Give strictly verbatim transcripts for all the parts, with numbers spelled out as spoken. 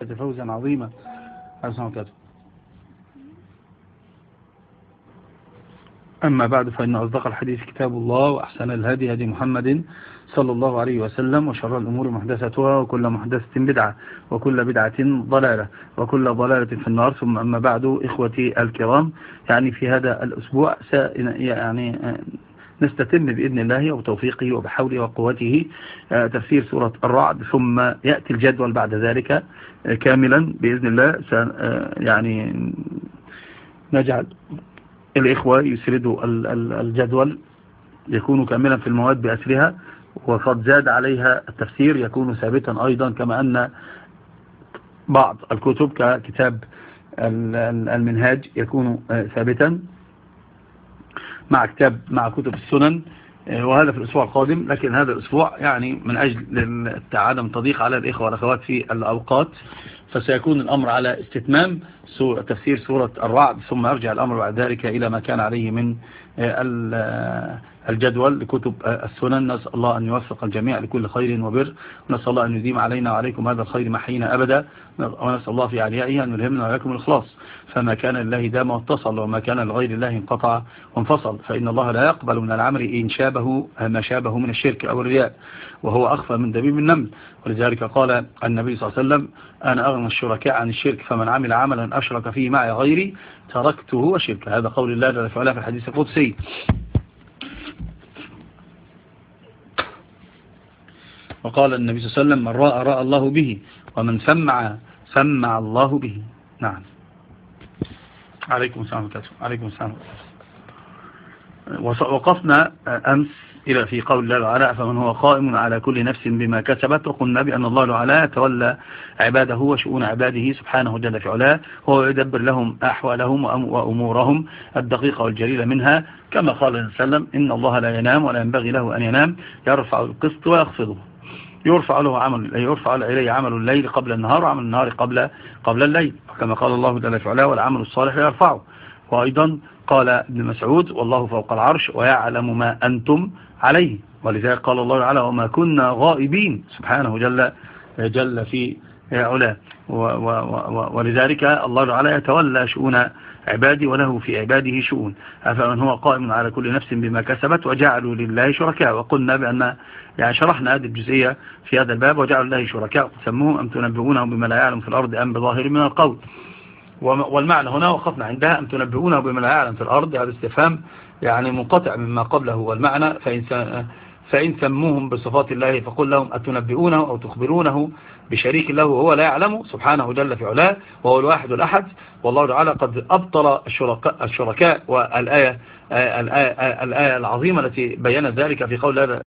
فوزا عظيما. أما بعد، فإن أصدق الحديث كتاب الله، وأحسن الهدي هدي محمد صلى الله عليه وسلم، وشر الأمور محدثاتها، وكل محدثة بدعة، وكل بدعة ضلالة، وكل ضلالة في النار. ثم أما بعد، إخوتي الكرام، يعني في هذا الأسبوع يعني نستتم بإذن الله وبتوفيقه وبحوله وقوته تفسير سورة الرعد، ثم يأتي الجدول بعد ذلك كاملا بإذن الله. يعني نجعل الإخوة يسردوا الجدول يكون كاملا في المواد بأسرها، وقد زاد عليها التفسير يكون ثابتا أيضا، كما أن بعض الكتب ككتاب المنهاج يكون ثابتا مع كتاب مع كتب السنن، وهذا في الأسبوع القادم. لكن هذا الأسبوع يعني من أجل عدم تضييق على الإخوة والأخوات في الأوقات، فسيكون الأمر على استتمام تفسير سورة الرعد، ثم يرجع الأمر بعد ذلك إلى ما كان عليه من الجدول لكتب السنن. نسأل الله أن يوفق الجميع لكل خير وبر، ونسأل الله أن يديم علينا وعليكم هذا الخير ما حينا أبدا، ونسأل الله في عليائه أن يلهمنا وإياكم الإخلاص. فما كان لله دام واتصل، وما كان لغير الله انقطع وانفصل، فإن الله لا يقبل من العمل إن شابه ما شابه من الشرك أو الرياء، وهو أخفى من دبيب النمل. ولذلك قال النبي صلى الله عليه وسلم: أنا أغنى الشركاء عن الشرك، فمن عمل عملا أشرك فيه معي غيري تركته وشركه. هذا قول الله جل وعلا في الحديث القدسي. وقال النبي صلى الله عليه وسلم: من رأى رأى الله به، ومن سمع سمع الله به. نعم. عليكم السلام عليكم السلام. وقفنا أمس إلى في قول الله تعالى: فمن هو قائم على كل نفس بما كسبت. وقلنا بأن الله تعالى يتولى عباده وشؤون عباده سبحانه جل في علاه، وهو يدبر لهم أحوالهم وأمورهم الدقيقة والجليلة منها، كما قال النبي صلى الله عليه وسلم: إن الله لا ينام ولا ينبغي له أن ينام، يرفع القسط ويخفضه. يرفع له عمل يرفع إليه عمل الليل قبل النهار، وعمل النهار قبل قبل الليل، كما قال الله جل في علاه: والعمل الصالح يرفعه. وأيضا قال ابن مسعود: والله فوق العرش ويعلم ما أنتم عليه. ولذلك قال الله تعالى: وما كنا غائبين، سبحانه جل جل في علاه. ولذلك الله تعالى يتولى شؤون عبادي، وله في عباده شؤون. أفمن هو قائم على كل نفس بما كسبت وجعلوا لله شركاء. وقلنا بأن يعني شرحنا هذه الجزئية في هذا الباب: وجعلوا لله شركاء سموهم أم تنبئونهم بما لا يعلم في الأرض أم بظاهر من القول. والمعنى هنا وقفنا عندها: أم تنبئونه بما لا يعلم في الأرض، هذا استفهام يعني منقطع مما قبله. والمعنى: فإن فإن سموهم بصفات الله فقل لهم أتنبئونه أو تخبرونه بشريك له وهو لا يعلم، سبحانه جل في علاه، وهو الواحد الأحد. والله تعالى قد أبطل الشركاء, الشركاء والآية الآية, الآية العظيمة التي بيّنت ذلك في قول الله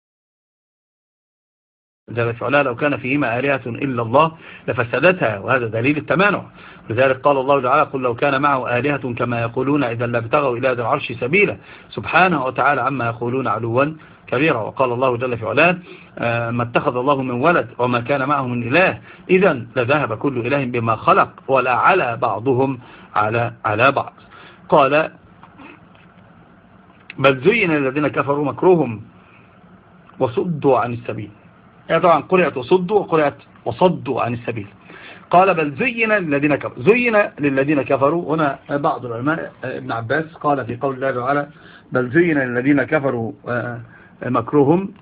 جل في علاه: لو كان فيهما آلهة إلا الله لفسدتها، وهذا دليل التمانع. لذلك قال الله تعالى: قل لو كان معه آلهة كما يقولون إذا لابتغوا إلى ذي العرش سبيلا، سبحانه وتعالى عما يقولون علوا كبيرا. وقال الله جل في علاه: ما اتخذ الله من ولد وما كان معه من إله، إذا لذهب كل إله بما خلق ولا على بعضهم على على بعض. قال: بل زين الذين كفروا مكروهم وصدوا عن السبيل. يعني طبعا قرأت وصدوا وقرأت وصدوا عن السبيل. قال: بل زين للذين كفروا. زين للذين كفروا هنا بعض العلماء، ابن عباس قال في قول الله تعالى: بل زين للذين كفروا مكروهم،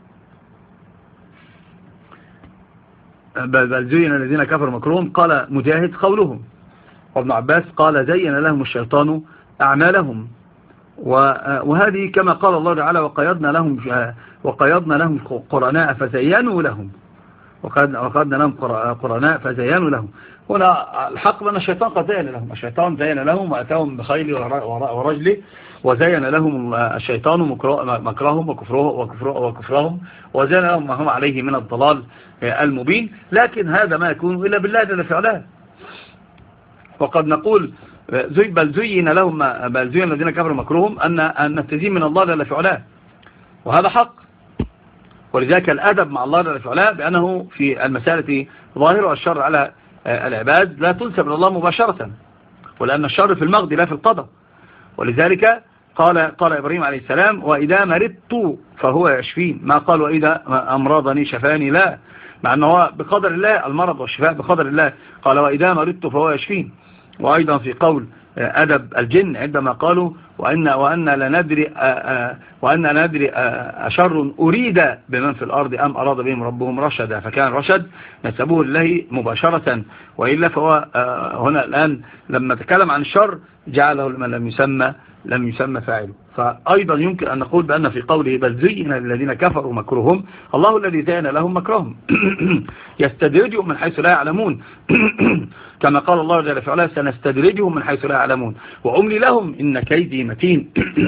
بل زين للذين كفروا مكروهم. قال مجاهد: قولهم. وابن عباس قال: زين لهم الشيطان أعمالهم. وهذه كما قال الله تعالى: وقيضنا لهم وقيضنا لهم قرناء فزينوا لهم، وقيضنا لهم قرناء فزينوا لهم. هنا الحق بأن الشيطان قد زين لهم، الشيطان زين لهم وأتاهم بخيل ورجل، وزين لهم الشيطان مكرهم وكفرهم، وزين لهم ما هم عليه من الضلال المبين. لكن هذا ما يكون إلا بالله جل في علاه. وقد نقول: بل زين لهم بل زين الذين كفروا مكروهم، أن أن التزيين من الله جل في علاه، وهذا حق. ولذلك الأدب مع الله جل في علاه بأنه في المسألة ظاهر والشر على العباد لا تنسب إلى الله مباشرة، ولأن الشر في المغض لا في القضاء. ولذلك قال قال إبراهيم عليه السلام: وإذا مرضت فهو يشفين، ما قال وإذا أمراضني شفاني، لا، مع أنه هو بقدر الله المرض والشفاء بقدر الله، قال وإذا مرضت فهو يشفين. وأيضا في قول أدب الجن عندما قالوا وأن وأن لا ندري وأن لا ندري أشر أريد بمن في الأرض أم أراد بهم ربهم رشدا، فكان رشد نسبوه لله مباشرة، وإلا فهو هنا الآن لما تكلم عن الشر جعله لمن لم يسمى لم يسمى فاعله. فأيضا يمكن أن نقول بأن في قوله بل زين للذين كفروا مكرهم، الله الذي زين لهم مكرهم يستدرجهم من حيث لا يعلمون كما قال الله جل وعلا سنستدرجهم من حيث لا يعلمون وأملي لهم إن كيدي متين.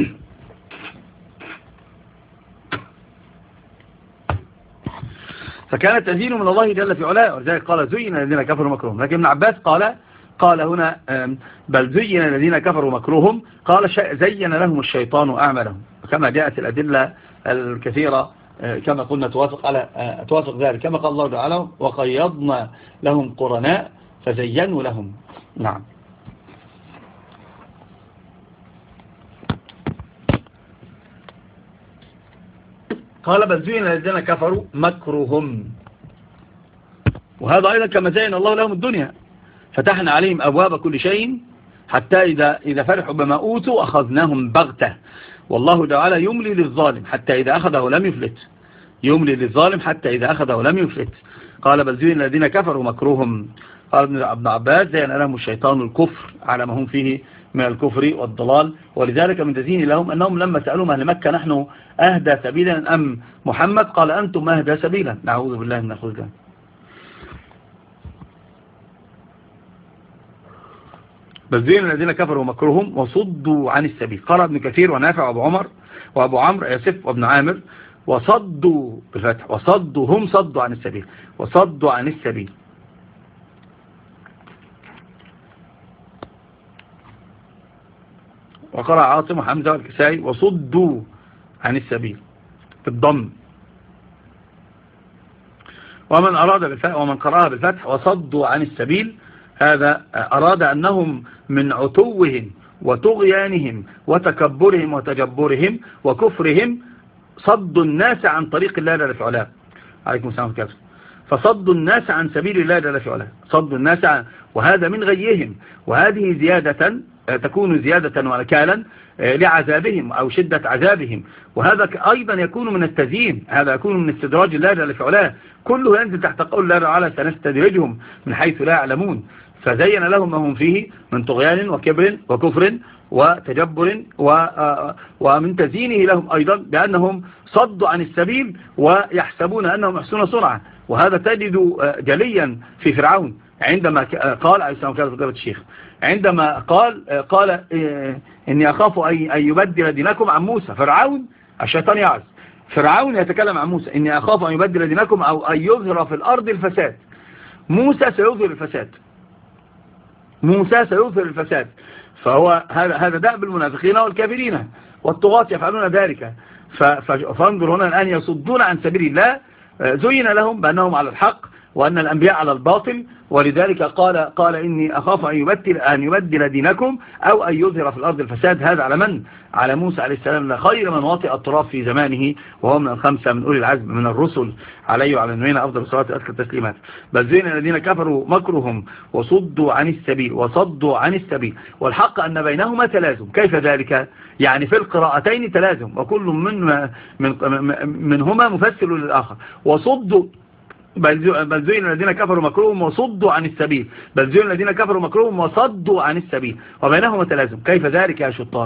فكان تزيين من الله جل في علاه، ولذلك قال زين الذين كفروا مكرهم. لكن ابن عباس قال قال هنا بل زين الذين كفروا مكرهم، قال زين لهم الشيطان أعمالهم، كما جاءت الأدلة الكثيرة كما قلنا توافق على توافق ذلك، كما قال الله تعالى وقيضنا لهم قرناء فزينوا لهم. نعم. قال بل زين الذين كفروا مكرهم، وهذا أيضا كما زين الله لهم الدنيا فتحنا عليهم أبواب كل شيء حتى إذا إذا فرحوا بما أوتوا أخذناهم بغتة، والله تعالى يملي للظالم حتى إذا أخذه لم يفلت، يملي للظالم حتى إذا أخذه لم يفلت. قال بل زين الذين كفروا مكرهم، قال ابن عباس زين لهم الشيطان الكفر على ما هم فيه من الكفر والضلال، ولذلك من تزيين لهم أنهم لما سألوا أهل مكة نحن أهدى سبيلا أم محمد، قال أنتم أهدى سبيلا، نعوذ بالله من الخذلان. بل زين الذين كفروا مكرهم وصدوا عن السبيل. قال ابن كثير ونافع وابو عمر وابو عمرو ياسف وابن عامر وصدوا بالفتح، وصدوا هم صدوا عن السبيل، وصدوا عن السبيل. وقرأ عاصم وحمزة والكسائي وصدوا عن السبيل بالضم. ومن أراد بالفتح ومن قرأها بالفتح وصدوا عن السبيل، هذا أراد أنهم من عتوهم وطغيانهم وتكبرهم وتجبرهم وكفرهم صدوا الناس عن طريق الله جل في علاه. عليكم السلام عليكم. فصدوا الناس عن سبيل الله جل في علاه، صدوا الناس عن، وهذا من غيهم، وهذه زيادة تكون زيادة ونكالا لعذابهم أو شدة عذابهم، وهذا أيضا يكون من التزيين، هذا يكون من استدراج الله جل في علاه، كله ينزل تحت قول الله تعالى سنستدرجهم من حيث لا يعلمون. فزين لهم ما هم فيه من طغيان وكبر وكفر وتجبر ومن تزيينه لهم أيضا بأنهم صدوا عن السبيل ويحسبون أنهم يحسنون صنعا، وهذا تجد جليا في فرعون عندما قال عليه السلام كذا في الشيخ عندما قال قال إني أخاف أن يبدل دينكم عن موسى. فرعون الشيطان يعز، فرعون يتكلم عن موسى إني أخاف أن يبدل دينكم أو أن يظهر في الأرض الفساد. موسى سيظهر الفساد، موسى سيظهر الفساد. فهو هذا هذا دأب المنافقين والكافرين والطغاة يفعلون ذلك. فانظر هنا الآن يصدون عن سبيل الله، زين لهم بأنهم على الحق وأن الأنبياء على الباطل، ولذلك قال قال إني أخاف أن يبدل أن يبدل دينكم أو أن يظهر في الأرض الفساد. هذا على من؟ على موسى عليه السلام، خير من واطئ التراب في زمانه، وهو من الخمسة من أولي العزم من الرسل عليه وعلى نبينا أفضل الصلاة وأزكى التسليمات. بل زين الذين كفروا مكرهم وصدوا عن السبيل وصدوا عن السبيل، والحق أن بينهما تلازم. كيف ذلك؟ يعني في القراءتين تلازم، وكل من من منهما مفسر للآخر. وصدوا بل زين الذين كفروا مكرهم وصدوا عن السبيل، بل زين الذين كفروا مكرهم وصدوا عن السبيل، وبينهما تلازم. كيف ذلك يا شطار؟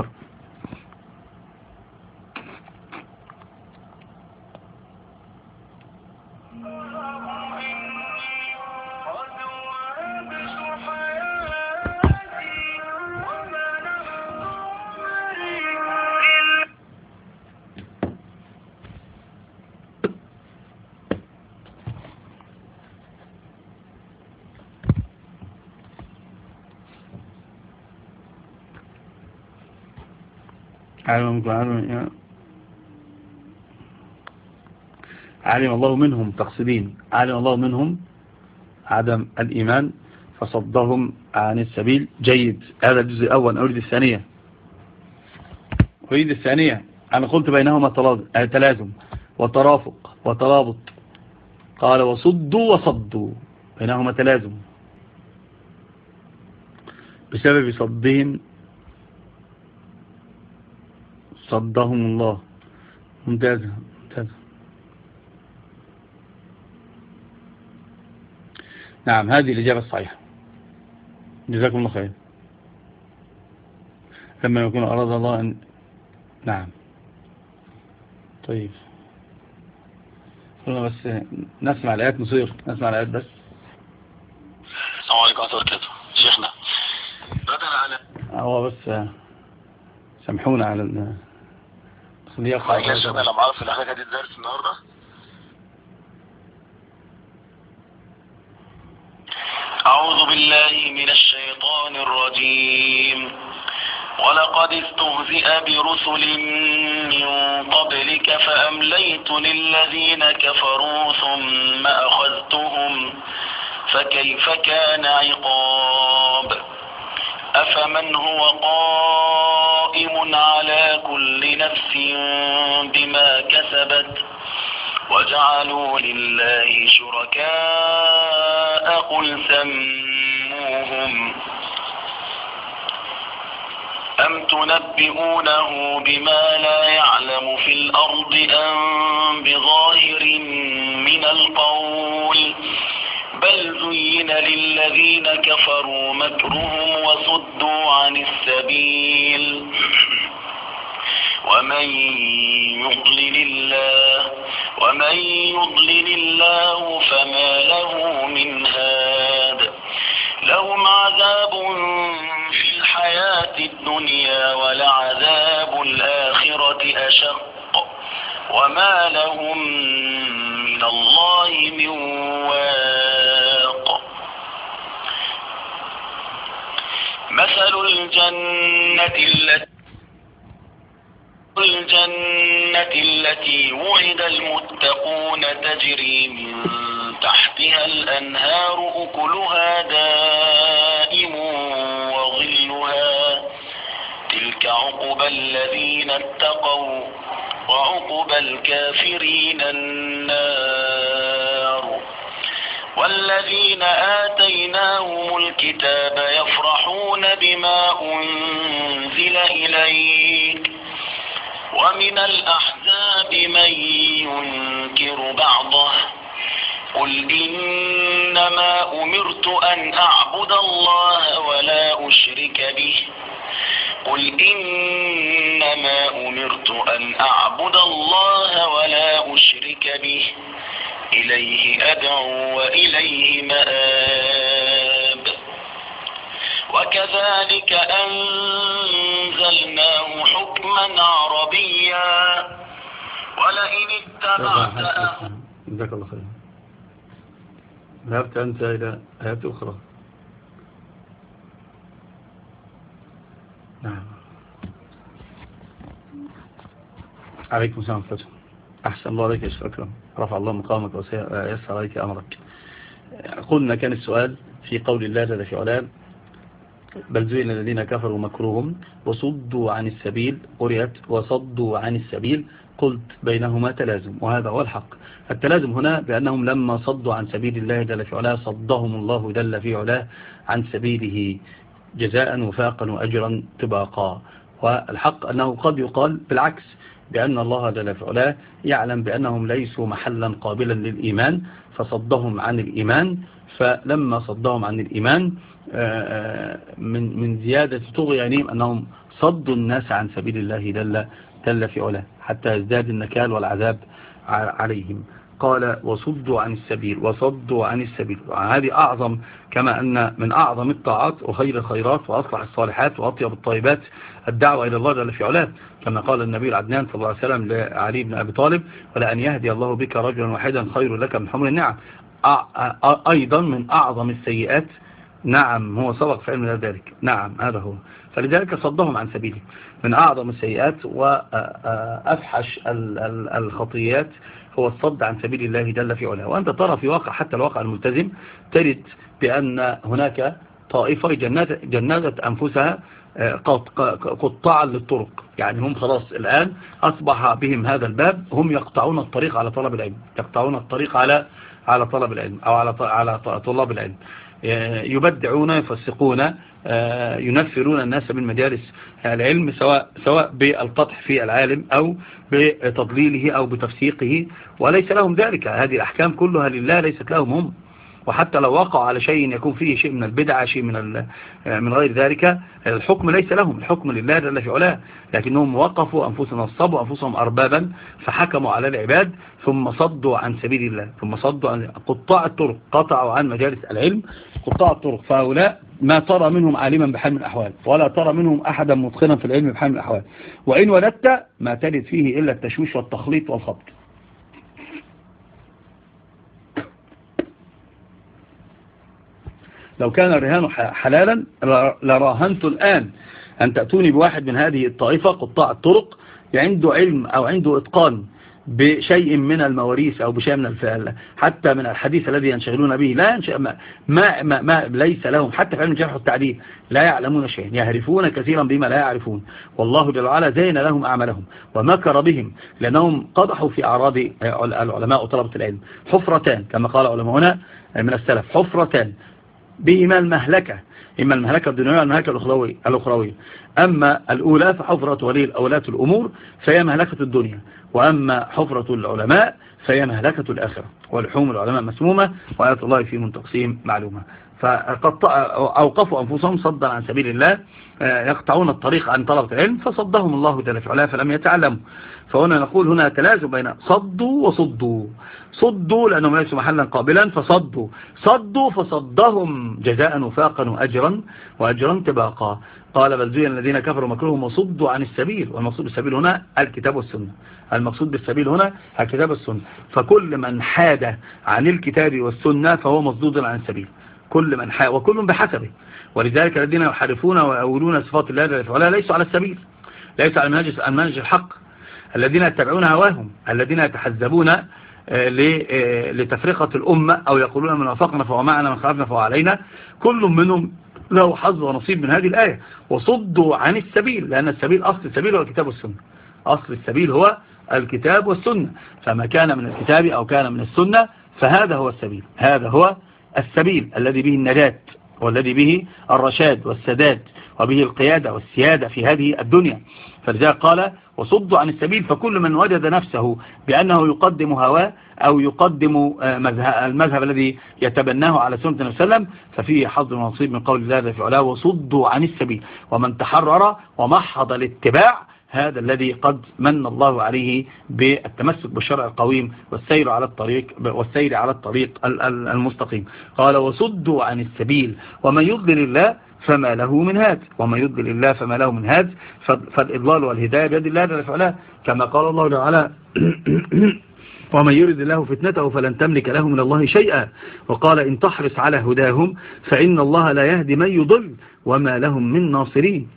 علم علم الله منهم تقصدين علم الله منهم عدم الإيمان فصدهم عن السبيل. جيد، هذا الجزء الأول. أريد الثانية أريد الثانية أنا قلت بينهما تلازم وترافق وترابط. قال وصدوا وصدوا بينهما تلازم بسبب صدهم صدهم الله. ممتازة ممتازة. نعم هذه الإجابة الصحيحة. جزاكم الله خير. لما يكون أراد الله أن نعم. طيب خلونا بس نسمع الآيات نصير نسمع الآيات بس. السلام عليكم ورحمة الله وبركاته. شيخنا بدنا على هو بس سامحونا على ال خليه يقع. يا شيخنا لما عارف الحاجة دي الدرس النهاردة. أعوذ بالله من الشيطان الرجيم. ولقد استهزئ برسل من قبلك فأمليت للذين كفروا ثم أخذتهم فكيف كان عقاب. أفمن هو قائم على كل نفس بما كسبت وجعلوا لله شركاء قل سموهم أم تنبئونه بما لا يعلم في الأرض أم بظاهر من القول بل زين للذين كفروا مكرهم وصدوا عن السبيل ومن يضلل الله ومن يضلل الله فما له من هاد. لهم عذاب في الحياة الدنيا ولعذاب الآخرة أشق وما لهم من الله من واق. مثل الجنة التي الجنة التي وعد المتقون تجري من تحتها الأنهار أكلها دائم وظلها تلك عقبى الذين اتقوا وعقبى الكافرين النار. والذين آتيناهم الكتاب يفرحون بما أنزل إليك ومن الأحزاب من ينكر بعضه قل إنما أمرت أن أعبد الله ولا أشرك به قل إنما أمرت أن أعبد الله ولا أشرك به إليه أدعو وإليه مآب. وكذلك أنزلناه حكما عربيا ولئن اتبعت جزاك الله خير. ذهبت أنت إلى آيات أخرى. نعم عليكم السلام فتح. أحسن الله عليك يا شيخ أكرم. رفع الله مقامك ويسر عليك أمرك. قلنا كان السؤال في قول الله جل في علاه بل زين الذين كفروا مكروهم وصدوا عن السبيل قرئت وصدوا عن السبيل قلت بينهما تلازم وهذا هو الحق. التلازم هنا بأنهم لما صدوا عن سبيل الله جل في علاه صدهم الله جل في علاه عن سبيله جزاء وفاقا وأجرا طباقا. والحق أنه قد يقال بالعكس بأن الله جل في علاه يعلم بأنهم ليسوا محلا قابلا للإيمان فصدهم عن الإيمان. فلما صدهم عن الإيمان من من زيادة طغيانهم أنهم صدوا الناس عن سبيل الله جل جل في علاه حتى يزداد النكال والعذاب عليهم. قال وصدوا عن السبيل وصدوا عن السبيل. هذه أعظم كما أن من أعظم الطاعات وخير الخيرات وأصلح الصالحات وأطيب الطيبات الدعوة إلى الله جل في علاه كما قال النبي العدنان صلى الله عليه وسلم لعلي بن أبي طالب ولأن يهدي الله بك رجلا واحدا خير لك من حمر النعم. أيضا من أعظم السيئات. نعم هو سبق في علم ذلك. نعم هذا هو. فلذلك صدهم عن سبيله من أعظم السيئات وأفحش الخطيات هو الصد عن سبيل الله جل في علاه. وأنت ترى في واقع حتى الواقع الملتزم تجد بأن هناك طائفة جندت أنفسها قطاعا للطرق. يعني هم خلاص الآن أصبح بهم هذا الباب هم يقطعون الطريق على طلب العلم يقطعون الطريق على على طلب العلم أو على على طلاب العلم، يبدعون يفسقون ينفرون الناس من مجالس العلم، سواء سواء بالقطح في العالم أو بتضليله أو بتفسيقه، وليس لهم ذلك. هذه الأحكام كلها لله ليست لهم هم، وحتى لو وقعوا على شيء يكون فيه شيء من البدعة شيء من من غير ذلك، الحكم ليس لهم، الحكم لله جل في علاه، لكنهم وقفوا أنفسهم نصبوا أنفسهم أربابا فحكموا على العباد ثم صدوا عن سبيل الله، ثم صدوا عن قطاع الطرق، قطعوا عن مجالس العلم قطاع الطرق. فهؤلاء ما ترى منهم عالما بحال من الأحوال، ولا ترى منهم أحدا متقنا في العلم بحال من الأحوال، وإن ولدت ما تجد فيه إلا التشويش والتخليط والخبط. لو كان الرهان حلالا لراهنت الآن أن تأتوني بواحد من هذه الطائفة قطاع الطرق عنده علم أو عنده إتقان بشيء من المواريث أو بشيء من الفعل، حتى من الحديث الذي ينشغلون به، لا ينشغل ما, ما, ما, ما ليس لهم حتى في علم الجرح والتعديل، لا يعلمون شيئا، يعرفون كثيرا بما لا يعرفون، والله جل وعلا زين لهم أعمالهم ومكر بهم، لأنهم قضحوا في أعراض العلماء وطلبة العلم. حفرتان كما قال علماؤنا من السلف، حفرتان بهما المهلكة، إما المهلكة الدنيوية والمهلكة الأخروية. أما الأولى فحفرة ولي أولاة الأمور فهي مهلكة الدنيا، وأما حفرة العلماء فهي مهلكة الآخرة، ولحوم العلماء مسمومة وآيات الله في من تقسيم معلومة. فقد أوقفوا أنفسهم صدا عن سبيل الله، يقطعون الطريق عن طلبة العلم فصدهم الله جل في علاه فلم يتعلموا. فهنا نقول هنا تلازم بين صدوا وصدوا. صدوا لأنهم ليسوا محلا قابلا فصدوا، صدوا فصدهم جزاء وفاقا وأجرا وأجرا تباقا. قال بل زين الذين كفروا مكرهم وصدوا عن السبيل، والمقصود بالسبيل هنا الكتاب والسنة، المقصود بالسبيل هنا الكتاب والسنة. فكل من حاد عن الكتاب والسنة فهو مصدود عن السبيل، كل من حاد وكل بحسبه. ولذلك الذين يحرفون ويأولون صفات الله جل وعلا ليسوا على السبيل، ليسوا على المنهج الحق. الذين يتبعون هواهم، الذين يتحزبون لتفرقة الأمة أو يقولون من وافقنا فهو معنا من خالفنا فهو علينا، كل منهم له حظ ونصيب من هذه الآية. وصدوا عن السبيل، لأن السبيل أصل السبيل هو الكتاب والسنة، أصل السبيل هو الكتاب والسنة، فما كان من الكتاب أو كان من السنة فهذا هو السبيل، هذا هو السبيل الذي به النجاة والذي به الرشاد والسداد وبه القيادة والسيادة في هذه الدنيا. فلذلك قال وصدوا عن السبيل، فكل من وجد نفسه بأنه يقدم هواه أو يقدم المذهب الذي يتبناه على سنة النبي صلى الله عليه وسلم ففيه حظ ونصيب من قول الله في علاه وصدوا عن السبيل. ومن تحرر ومحض الاتباع هذا الذي قد من الله عليه بالتمسك بالشرع القويم والسير على الطريق والسير على الطريق المستقيم. قال وصدوا عن السبيل ومن يضلل الله فما له من هاد، ومن يضلل الله فما له من هاد. فالإضلال والهداية بيد الله جل وعلا، كما قال الله تعالى ومن يرد الله فتنته فلن تملك له من الله شيئا. وقال إن تحرص على هداهم فإن الله لا يهدي من يضل وما لهم من ناصرين.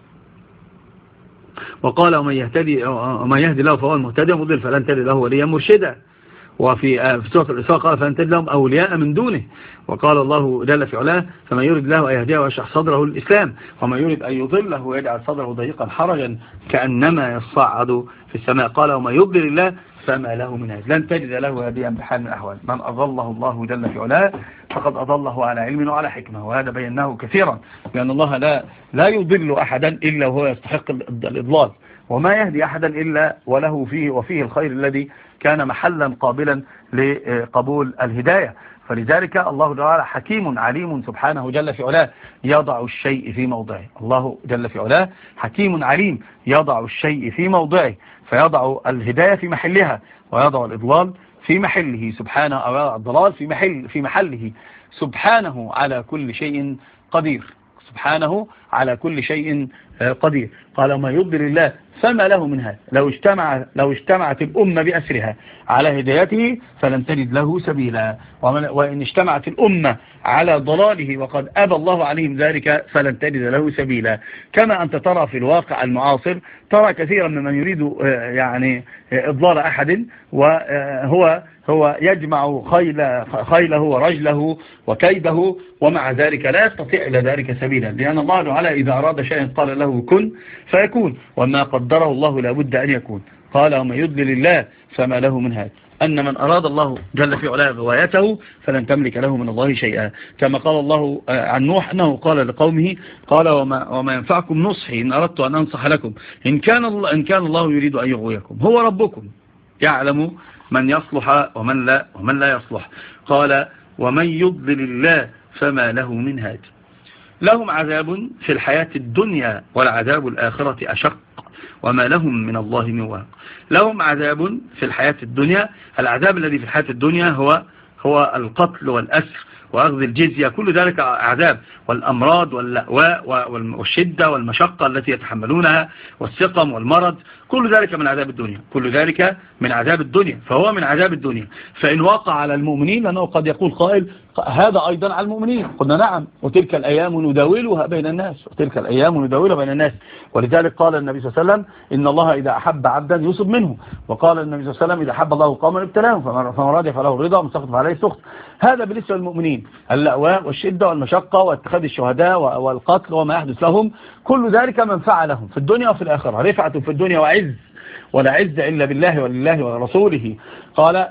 وقال ومن يهتدي ومن يهدي الله فهو المهتدي ومضل فلن تجد له وليا مرشدا. وفي سورة الإسراء قال فلن تجد لهم أولياء من دونه. وقال الله جل في علاه فمن يرد الله أن يهديه ويشرح صدره للإسلام ومن يرد أن يضله ويجعل صدره ضيقا حرجا كأنما يصعد في السماء. قال ومن يضلل الله فما له من هاد، لن تجد له هاديا بحال من الأحوال. من أضله الله جل في علاه فقد أضله على علم وعلى حكمة، وهذا بيناه كثيرا، لأن الله لا لا يضل أحدا إلا وهو يستحق الإضلال، وما يهدي أحدا إلا وله فيه وفيه الخير الذي كان محلا قابلا لقبول الهداية. فلذلك الله تعالى حكيم عليم سبحانه جل في علاه يضع الشيء في موضعه. الله جل في علاه حكيم عليم يضع الشيء في موضعه، فيضع الهداية في محلها ويضع الإضلال في محله سبحانه، أو يضع الضلال في محل في محله سبحانه على كل شيء قدير، سبحانه على كل شيء قدير. قال ما يضلل الله فما له من هذا. لو اجتمع لو اجتمعت الأمة بأسرها على هدايته فلن تجد له سبيلا، وإن اجتمعت الأمة على ضلاله وقد أبى الله عليهم ذلك فلن تجد له سبيلا. كما أنت ترى في الواقع المعاصر، ترى كثيرا ممن يريد يعني إضلال أحد وهو هو يجمع خيل خيله ورجله وكيده، ومع ذلك لا يستطيع إلى ذلك سبيلا، لأن الله تعالى إذا أراد شيئا قال له كن فيكون، وما قدره الله لابد أن يكون. قال وما يضلل الله فما له من هاد. أن من أراد الله جل في علاه غوايته فلن تملك له من الله شيئا، كما قال الله عن نوح أنه قال لقومه قال وما, وما ينفعكم نصحي إن أردت أن أنصح لكم إن كان الله, إن كان الله يريد أن يغويكم هو ربكم يعلم من يصلح ومن لا, ومن لا يصلح. قال ومن يضلل الله فما له من هاد. لهم عذاب في الحياة الدنيا والعذاب الآخرة أشق وما لهم من الله من واق. لهم عذاب في الحياة الدنيا، العذاب الذي في الحياة الدنيا هو هو القتل والأسر وأخذ الجزية، كل ذلك عذاب، والأمراض واللأواء والشدة والمشقة التي يتحملونها والسقم والمرض، كل ذلك من عذاب الدنيا، كل ذلك من عذاب الدنيا، فهو من عذاب الدنيا. فإن وقع على المؤمنين، لأنه قد يقول قائل هذا أيضا على المؤمنين، قلنا نعم، وتلك الأيام نداولها بين الناس، وتلك الأيام نداولها بين الناس. ولذلك قال النبي صلى الله عليه وسلم إن الله إذا أحب عبدا يصب منه، وقال النبي صلى الله عليه وسلم إذا أحب الله قوما ابتلاهم فمن راضي فله الرضا ومن سخط فعليه السخط. هذا بالنسبة للمؤمنين، اللأواء والشدة والمشقة واتخاذ الشهداء والقتل وما يحدث لهم، كل ذلك منفعة لهم في الدنيا وفي الآخرة، رفعة في الدنيا وعز، ولا عز إلا بالله ولله ورسوله. قال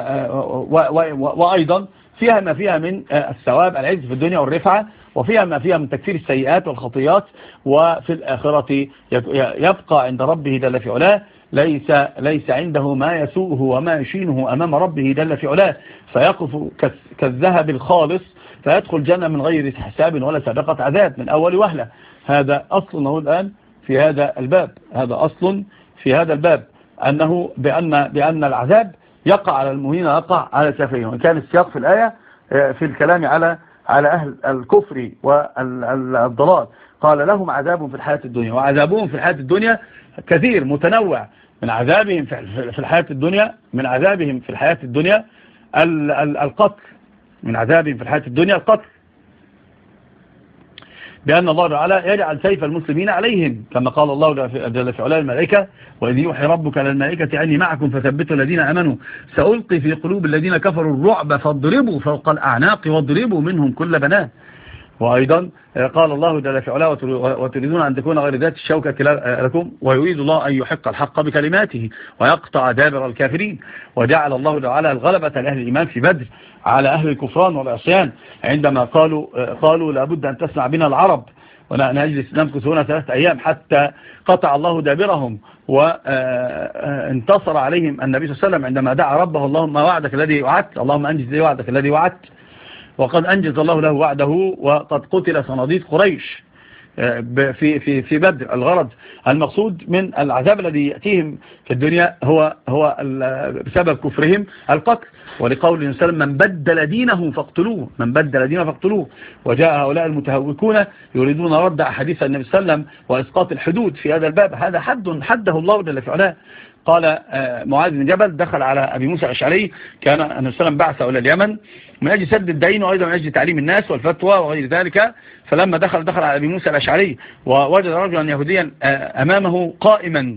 وأيضا فيها ما فيها من الثواب، العز في الدنيا والرفعة، وفيها ما فيها من تكفير السيئات والخطيات، وفي الآخرة يبقى عند ربه جل في علاه ليس ليس عنده ما يسوءه وما يشينه أمام ربه جل في علاه، فيقف كالذهب الخالص فيدخل جنة من غير حساب ولا سابقة عذاب من أول وهلة. هذا أصل هو الآن في هذا الباب، هذا أصل في هذا الباب، أنه بأن بأن العذاب يقع على المؤمنين يقع على الكافرين. وإن كان السياق في الآية في الكلام على على أهل الكفر والضلال، قال لهم عذاب في الحياة الدنيا، وعذابهم في الحياة الدنيا كثير متنوع، من عذابهم في الحياة الدنيا من عذابهم في الحياة الدنيا القتل، من عذابهم في الحياة الدنيا القتل، بأن الله تعالى يجعل سيف المسلمين عليهم، كما قال الله جل في علاه الملائكة وإذ يوحي ربك للملائكة أني معكم فثبتوا الذين آمنوا سألقي في قلوب الذين كفروا الرعب فاضربوا فوق الأعناق واضربوا منهم كل بنان. وأيضا قال الله جل في علاه وتريدون أن تكون غير ذات الشوكة لكم ويريد الله أن يحق الحق بكلماته ويقطع دابر الكافرين. وجعل الله تعالى الغلبة لأهل الإيمان في بدر على أهل الكفران والعصيان، عندما قالوا قالوا لابد أن تسمع بنا العرب ونجلس نمكث هنا ثلاثة أيام، حتى قطع الله دابرهم وانتصر عليهم النبي صلى الله عليه وسلم عندما دعا ربه اللهم وعدك الذي وعدت، اللهم أنجز لي وعدك الذي وعدت، وقد أنجز الله له وعده وقد قتل صناديد قريش في في في بدر. الغرض المقصود من العذاب الذي يأتيهم في الدنيا هو هو بسبب كفرهم القتل، ولقول النبي صلى الله عليه وسلم من بدل دينه فاقتلوه، من بدل دينه فاقتلوه. وجاء هؤلاء المتهوكون يريدون رد أحاديث النبي صلى الله عليه وسلم وإسقاط الحدود في هذا الباب، هذا حد حده الله جل في علاه. قال معاذ بن جبل دخل على أبي موسى الأشعري، كان النبي صلى الله عليه وسلم بعثه إلى اليمن من أجل سد الدين وأيضا من أجل تعليم الناس والفتوى وغير ذلك. فلما دخل دخل على أبي موسى الأشعري ووجد رجلا يهوديا أمامه قائما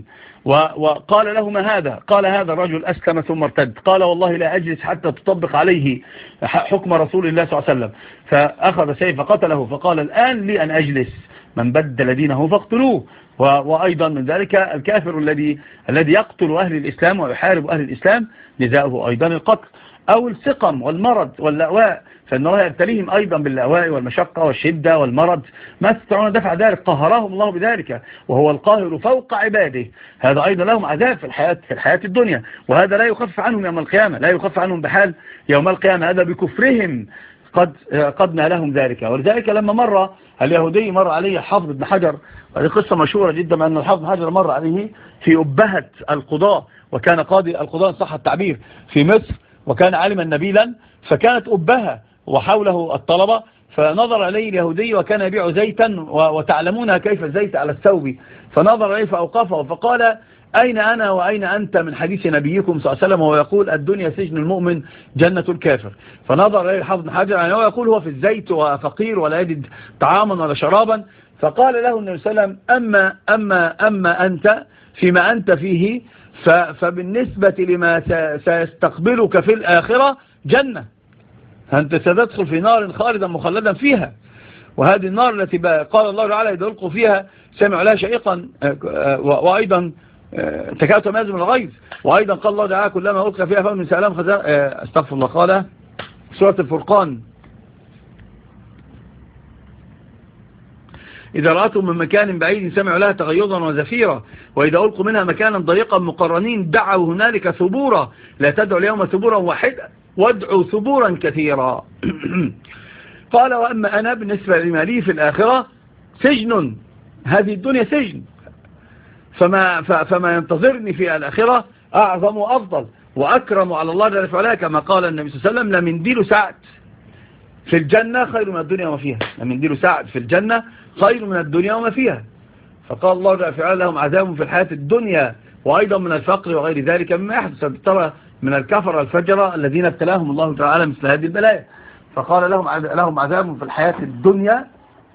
وقال له ما هذا؟ قال هذا الرجل أسلم ثم ارتد. قال والله لا أجلس حتى تطبق عليه حكم رسول الله صلى الله عليه وسلم. فأخذ سيف فقتله، فقال الآن لي أن أجلس، من بدل دينه فاقتلوه. وأيضا من ذلك الكافر الذي الذي يقتل أهل الإسلام ويحارب أهل الإسلام جزاؤه أيضا القتل، أو السقم والمرض واللأواء، فإن الله يبتليهم أيضا باللأواء والمشقة والشدة والمرض، ما تستطيعون دفع ذلك، قهرهم الله بذلك وهو القاهر فوق عباده. هذا أيضا لهم عذاب في الحياة في الحياة الدنيا، وهذا لا يخفف عنهم يوم القيامة، لا يخفف عنهم بحال يوم القيامة، هذا بكفرهم قد قد نالهم ذلك. ولذلك لما مر اليهودي مر عليه حافظ بن حجر، وهذه قصة مشهورة جدا، أن الحافظ بن حجر مر عليه في أبهة القضاء، وكان قاضي القضاء صح التعبير في مصر، وكان عالما نبيلا، فكانت أبهة وحوله الطلبة، فنظر عليه اليهودي وكان يبيع زيتا وتعلمون كيف الزيت على الثوب، فنظر عليه فأوقفه فقال أين أنا وأين أنت من حديث نبيكم صلى الله عليه وسلم وهو يقول الدنيا سجن المؤمن جنة الكافر؟ فنظر عليه الحافظ بن حجر يعني هو يقول هو في الزيت وفقير ولا يجد طعاما ولا شرابا. فقال له النبي صلى الله عليه وسلم أما, أما, أما أنت فيما أنت فيه فبالنسبة لما سيستقبلك في الآخرة جنة، أنت ستدخل في نار خالدا مخلدا فيها، وهذه النار التي قال الله تعالى إذا ألقوا فيها سمعوا لها شيئا، وأيضا تكاد تميز من الغيظ. وأيضا قال الله تعالى كلما ألقى فيها فوج سألهم خزان استغفر الله قال سورة الفرقان إذا رأتهم من مكان بعيد سمعوا لها تغيظا وزفيرا وإذا ألقوا منها مكانا ضيقا مقرنين دعوا هنالك ثبورا لا تدعوا اليوم ثبورا واحدا وادعوا ثبورا كثيرا. قال وأما أنا بالنسبة لما لي في الآخرة سجن، هذه الدنيا سجن، فما, فما ينتظرني في الآخرة أعظم وأفضل وأكرم على الله جل وعلا كما قال النبي صلى الله عليه وسلم لمنديل سعد في الجنة خير من الدنيا وما فيها، لمنديل سعد في الجنة خير من الدنيا وما فيها. فقال الله جل وعلا لهم عذاب في الحياة الدنيا وأيضا من الفقر وغير ذلك مما يحدث ترى من الكفر الفجرة الذين ابتلاهم الله تعالى مثل هذه البلايا. فقال لهم لهم عذاب في الحياة الدنيا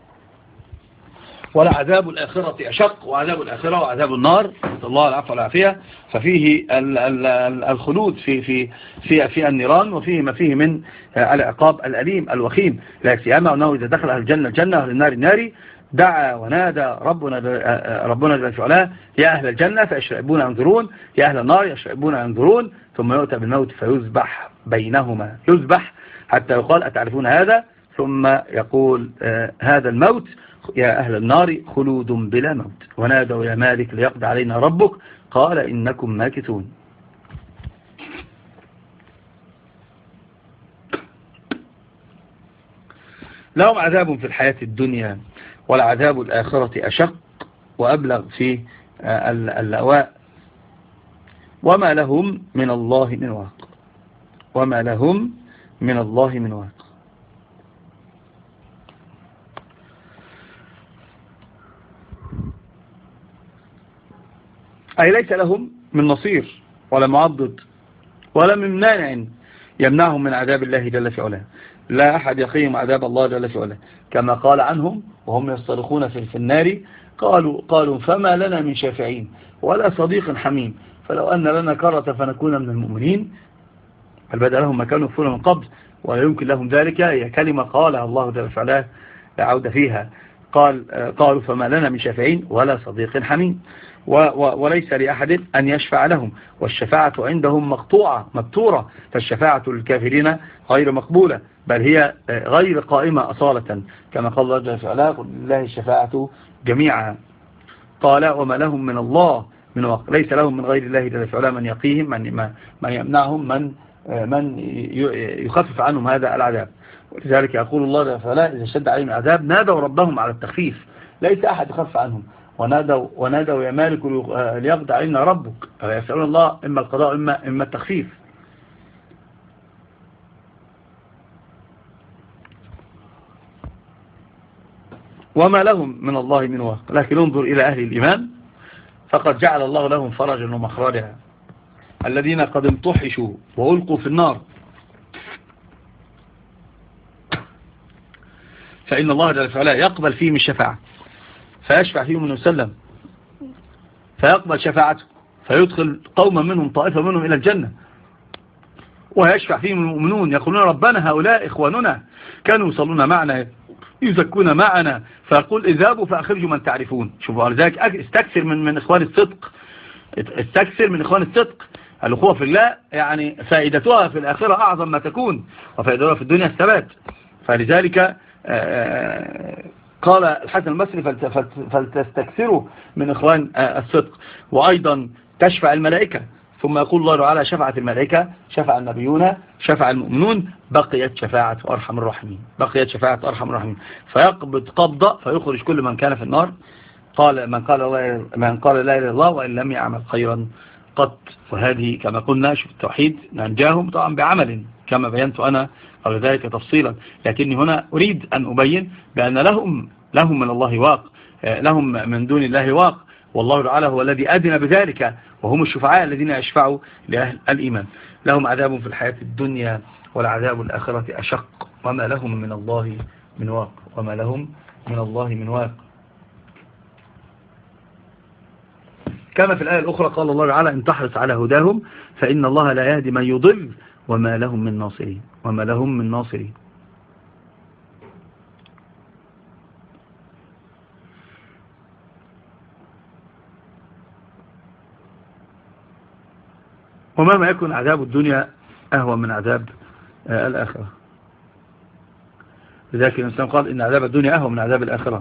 ولا عذاب الآخرة أشق، وعذاب الآخرة وعذاب النار نسأل الله العفو والعافية. ففيه الخلود في في في في النيران وفيه ما فيه من العقاب الأليم الوخيم، لا سيما أنه إذا دخل أهل الجنة الجنة أهل النار النار دعا ونادى ربنا ربنا جل وعلا يا أهل الجنة فيشربون ينظرون يا أهل النار يشربون ينظرون ثم يؤتى بالموت فيذبح بينهما، يذبح حتى يقال أتعرفون هذا، ثم يقول آه هذا الموت يا أهل النار خلود بلا موت ونادوا يا مالك ليقضي علينا ربك قال إنكم ماكثون. لهم عذاب في الحياة الدنيا والعذاب الآخرة أشق وأبلغ في اللواء وما لهم من الله من واق، وما لهم من الله من واق. أي ليس لهم من نصير ولا معضد ولا من مانع يمنعهم من عذاب الله جل في علاه، لا أحد يقيم عذاب الله جل في علاه كما قال عنهم وهم يصطرخون في النار قالوا قالوا فما لنا من شافعين ولا صديق حميم فلو أن لنا كرة فنكون من المؤمنين. بل بدأ لهم ما كانوا يكفرون من قبل ولا يمكن لهم ذلك، هي كلمة قالها الله جل في علاه لا عودة فيها. قال قالوا فما لنا من شافعين ولا صديق حميم وليس لأحد أن يشفع لهم والشفاعة عندهم مقطوعة مبتورة، فالشفاعة للكافرين غير مقبولة بل هي غير قائمة أصالة كما قال الله جل وعلا قل لله الشفاعة جميعا. قال وما لهم من الله من وقت، ليس لهم من غير الله جل وعلا من يقيهم من, من يمنعهم من من يخفف عنهم هذا العذاب. ولذلك يقول الله جل وعلا إذا شد عليهم العذاب نادوا ربهم على التخفيف، ليس أحد يخفف عنهم ونادوا, ونادوا يا مالك ليقضي علينا ربك، يسألون الله إما القضاء إما, إما التخفيف. وما لهم من الله من واق. لكن انظر إلى أهل الإيمان فقد جعل الله لهم فرجا ومخرجا، الذين قد امتحشوا وألقوا في النار فإن الله جل وعلا يقبل فيهم الشفاعة فيشفع فيهم من يسلم فيقبل شفاعته فيدخل قوما منهم طائفة منهم إلى الجنة ويشفع فيهم المؤمنون يقولون ربنا هؤلاء إخواننا كانوا يصلون معنا يزكون معنا فيقول اذهبوا فأخرجوا من تعرفون. شوفوا لذلك استكثر من من إخوان الصدق، استكثر من إخوان الصدق. الأخوة في الله يعني فائدتها في الآخرة أعظم ما تكون وفائدتها في الدنيا الثبات. فلذلك قال الحسن البصري فلتستكثروا من إخوان الصدق. وأيضا تشفع الملائكة ثم يقول الله تعالى شفعت الملائكة شفع النبيون شفع المؤمنون بقيت شفاعة أرحم الراحمين، بقيت شفاعة أرحم الراحمين فيقبض قبضة فيخرج كل من كان في النار. قال من قال الله من قال لا إله إلا الله وإن لم يعمل خيرا قط. وهذه كما قلنا شوف التوحيد ننجاهم طبعا بعمل كما بينت أنا أو ذلك تفصيلا، لكني هنا أريد أن أبين بأن لهم لهم من الله واق، لهم من دون الله واق، والله تعالى هو الذي أذن بذلك وهم الشفعاء الذين يشفعوا لأهل الإيمان. لهم عذاب في الحياة الدنيا والعذاب الآخرة أشق وما لهم من الله من واق، وما لهم من الله من واق. كما في الآية الأخرى قال الله تعالى إن تحرص على هداهم فإن الله لا يهدي من يضل وما لهم من ناصرين، وما لهم من ناصرين. ومهما يكون عذاب الدنيا أهون من عذاب الآخرة. لذلك الإنسان قال إن عذاب الدنيا أهون من عذاب الآخرة.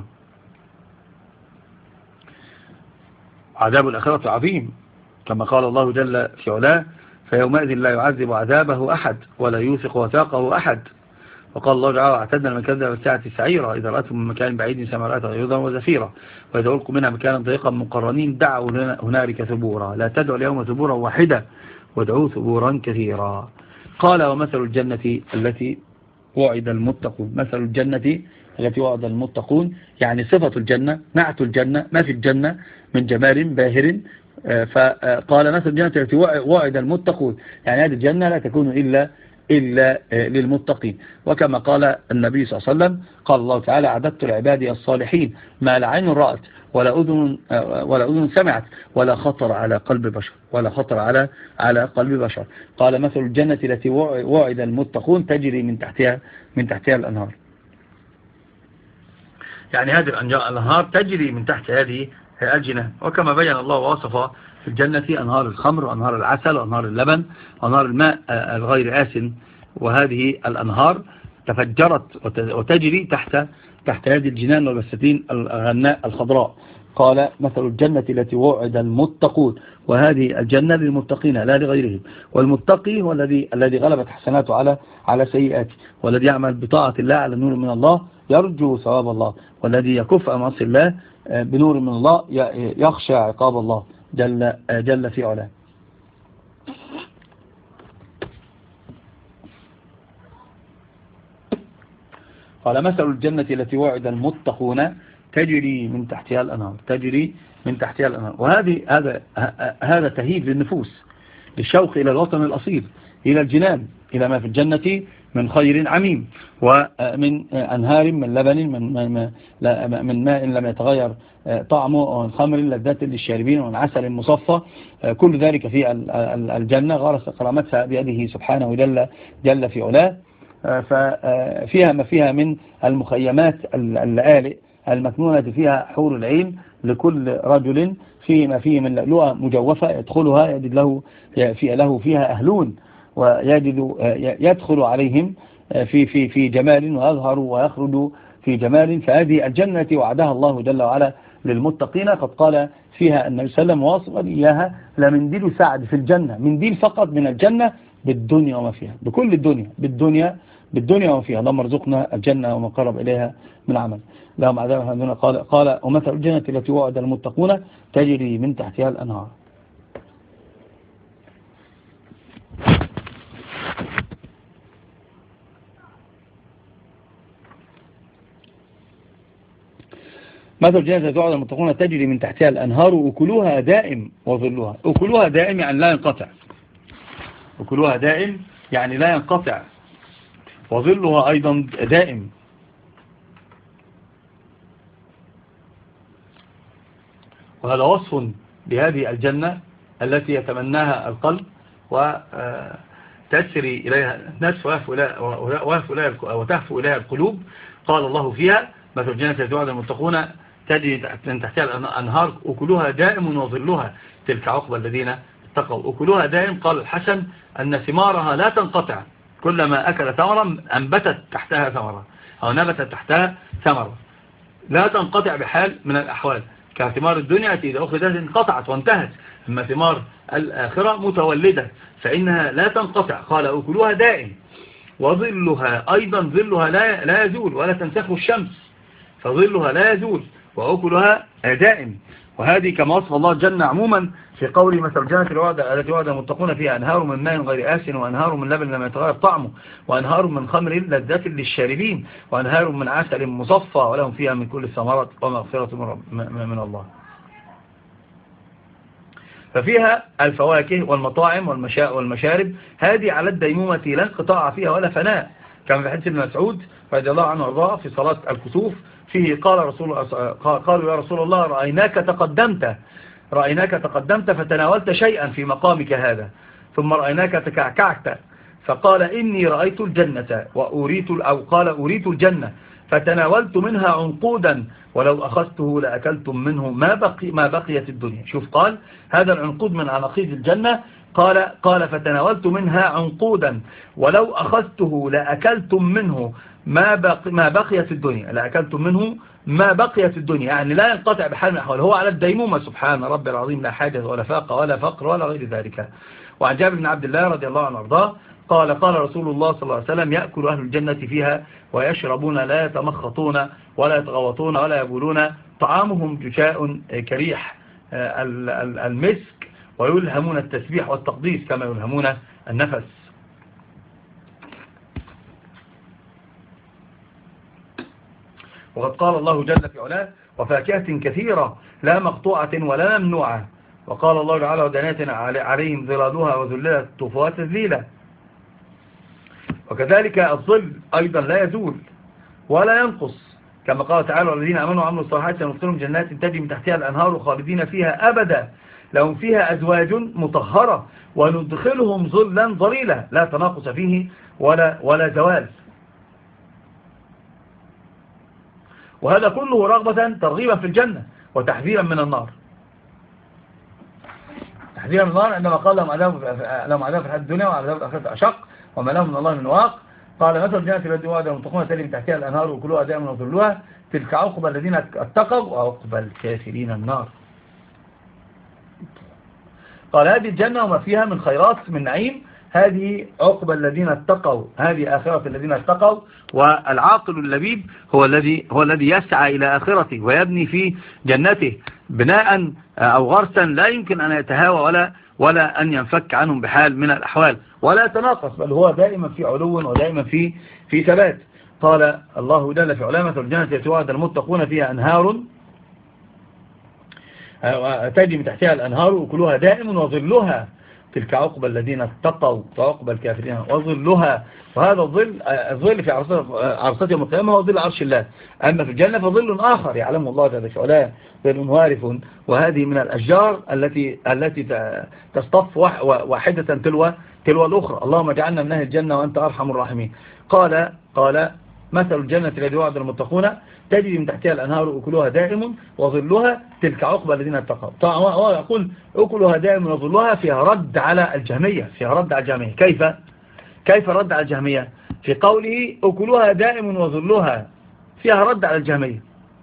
عذاب الآخرة عظيم كما قال الله جل في علاه: فيومئذ لا يعذب عذابه أحد ولا يوثق وثاقه أحد. وقال الله تعالى: اعتدنا من كذب الساعة سعيرا إذا رأتهم من مكان بعيد سماء غيظا وزفيرا وإذا ألقوا منها مكانا ضيقا مقرنين دعوا هنالك ثبورا لا تدعوا اليوم ثبورا واحدة وادعوا ثبورا كثيرا. قال: ومثل الجنة التي وعد المتقون. مثل الجنة التي وعد المتقون يعني صفة الجنة، نعت الجنة، ما في الجنة من جمال باهر. فقال: مثل الجنة التي وعد المتقون يعني هذه الجنة لا تكون إلا إلا للمتقين. وكما قال النبي صلى الله عليه وسلم قال الله تعالى: أعددت لعبادي الصالحين ما لا عين رأت ولا أذن ولا أذن سمعت ولا خطر على قلب بشر ولا خطر على على قلب بشر. قال: مثل الجنة التي وعد المتقون تجري من تحتها من تحتها الأنهار. يعني هذه الأنهار تجري من تحت هذه الجنان. وكما بين الله ووصف في الجنة أنهار الخمر وأنهار العسل وأنهار اللبن وأنهار الماء الغير آسن. وهذه الأنهار تفجرت وتجري تحت تحت هذه الجنان والبساتين الغناء الخضراء. قال: مثل الجنة التي وعد المتقون، وهذه الجنة للمتقين لا لغيرهم. والمتقي هو الذي الذي غلبت حسناته على على سيئاته، والذي يعمل بطاعة الله على نور من الله يرجو ثواب الله، والذي يكف عن معصية الله بنور من الله يخشى عقاب الله جل جل في علاه. قال: مثل الجنة التي وعد المتقون تجري من تحتها الأنهار تجري من تحتها الأنهار. وهذه هذا هذا تهيب للنفوس للشوق إلى الوطن الأصيل، إلى الجنان، إلى ما في الجنة من خير عميم، ومن أنهار من لبن من من ماء لم يتغير طعمه، ومن خمر لذات للشاربين، ومن عسل مصفى. كل ذلك في الجنة غرس كرامتها بيده سبحانه جل جل في علاه. ففيها ما فيها من المخيمات اللآلئ المكنونة فيها حور العين لكل رجل، فيما فيه من لؤلؤة مجوفة يدخلها يجد له في له فيها أهلون، ويجد يدخل عليهم في في في جمال ويظهر ويخرج في جمال. فهذه الجنة وعدها الله جل وعلا للمتقين. قد قال فيها النبي صلى الله عليه وسلم واصفا إياها: لمنديل سعد في الجنة، منديل فقط من الجنة بالدنيا وما فيها، بكل الدنيا بالدنيا بالدنيا وما فيها. اللهم ارزقنا الجنة وما قرب إليها من عمل. لهم عذاب هندون. قال قال: ومثل الجنة التي وعد المتقون تجري من تحتها الأنهار. مثل الجنة التي وعد المتقون تجري من تحتها الأنهار أكلها دائم وظلها. أكلها دائم يعني لا ينقطع، أكلها دائم يعني لا ينقطع، وظلها أيضا دائم. وهذا وصف بهذه الجنة التي يتمناها القلب وتسري إليها النفس وتهفو إليها القلوب. قال الله فيها: مثل الجنة التي وعد المتقون تجري من تحتها الأنهار أكلها دائم وظلها تلك عقبى الذين اتقوا. أكلها دائم. قال الحسن أن ثمارها لا تنقطع، كلما أكل ثمرة أنبتت تحتها ثمرة أو نبتت تحتها ثمرة، لا تنقطع بحال من الأحوال. كثمار الدنيا إذا أخذت انقطعت وانتهت، أما ثمار الآخرة متولدة فإنها لا تنقطع. قال: أكلها دائم وظلها أيضا، ظلها لا لا يزول ولا تنسخ الشمس، فظلها لا يزول وأكلها دائم. وهذه كما وصف الله الجنة عموما في قول: مثل الجنة التي وعد المتقون فيها أنهار من ماء غير آسن وأنهار من لبن لم يتغير طعمه وأنهار من خمر لذات للشاربين وأنهار من عسل مصفى ولهم فيها من كل الثمرات ومغفرة من الله. ففيها الفواكه والمطاعم والمشارب، هذه على الديمومة لا انقطاع فيها ولا فناء. كما في حديث ابن مسعود رضي الله عنه وارضاه في صلاة الكسوف فيه قال رسول قالوا: يا رسول الله رأيناك تقدمت رأيناك تقدمت فتناولت شيئا في مقامك هذا، ثم رأيناك تكعكعت، فقال: إني رأيت الجنة وأريت أو قال أريت الجنة فتناولت منها عنقودا ولو أخذته لأكلتم منه ما بقي ما بقيت الدنيا. شوف، قال هذا العنقود من عناقيد الجنة، قال قال فتناولت منها عنقودا ولو أخذته لأكلتم منه ما بقي ما بقيت الدنيا، لأكلتم منه ما بقيت الدنيا، يعني لا ينقطع بحال من الأحوال، هو على الديمومة سبحان ربي العظيم، لا حاجة ولا فاقة ولا فقر ولا غير ذلك. وعن جابر بن عبد الله رضي الله عنه وارضاه قال قال رسول الله صلى الله عليه وسلم يأكل أهل الجنة فيها ويشربون لا يتمخطون ولا يتغوطون ولا يبولون، طعامهم جشاء كريح المسك، ويلهمون التسبيح والتقديس كما يلهمون النفس. وقد قال الله جل في علاه وفاكهة كثيرة لا مقطوعة ولا ممنوعة، وقال الله تعالى ودنات عليهم ظلالها وذللت طوفها تذليلا. وكذلك الظل أيضا لا يزول ولا ينقص، كما قال تعالى والذين آمنوا وعملوا الصالحات سندخلهم جنات تجري من تحتها الأنهار خالدين فيها أبدا لهم فيها أزواج مطهرة وندخلهم ظلا ظليلا لا تناقص فيه ولا ولا زوال. وهذا كله رغبة ترغيبا في الجنة وتحذيرا من النار، تحذيرا من النار عندما قال لهم عذاب لهم عذاب في الحياة الدنيا وعذاب الآخرة أشق وما لهم من الله من واق. قال مثل الجنة التي وعد المتقون تجري من تحتها الأنهار وكلها دائما وظلها تلك عقبى الذين اتقوا وعقبى الكافرين النار. قال هذه الجنة وما فيها من خيرات من نعيم هذه عقبى الذين اتقوا، هذه آخرة الذين اتقوا. والعاقل اللبيب هو الذي هو الذي يسعى إلى آخرته ويبني في جنته بناء أو غرسا لا يمكن أن يتهاوى ولا ولا أن ينفك عنهم بحال من الأحوال ولا يتناقص، بل هو دائما في علو ودائما في في ثبات. قال الله جل في علامة الجنة التي وعد المتقون فيها أنهار تجري من تحتها الأنهار وكلها دائم وظلها تلك عقبى الذين اتقوا وعقبى الكافرين وظلها. وهذا الظل الظل في عرصات يوم القيامة هو ظل عرش الله، أما في الجنة فظل آخر يعلمه الله جل في علاه ظل وارف، وهذه من الأشجار التي التي تصطف واحدة تلو تلو الأخرى. اللهم اجعلنا من أهل الجنة وأنت أرحم الراحمين. قال قال مثل الجنة التي وعد المتقون تجري من تحتها الأنهار أكلها دائم وظلها تلك عقبى الذين اتقوا. طبعا هو يقول أكلها دائم وظلها فيها رد على الجهمية، فيها رد على الجهمية. كيف كيف رد على الجهمية؟ في قوله أكلها دائم وظلها فيها رد على الجهمية.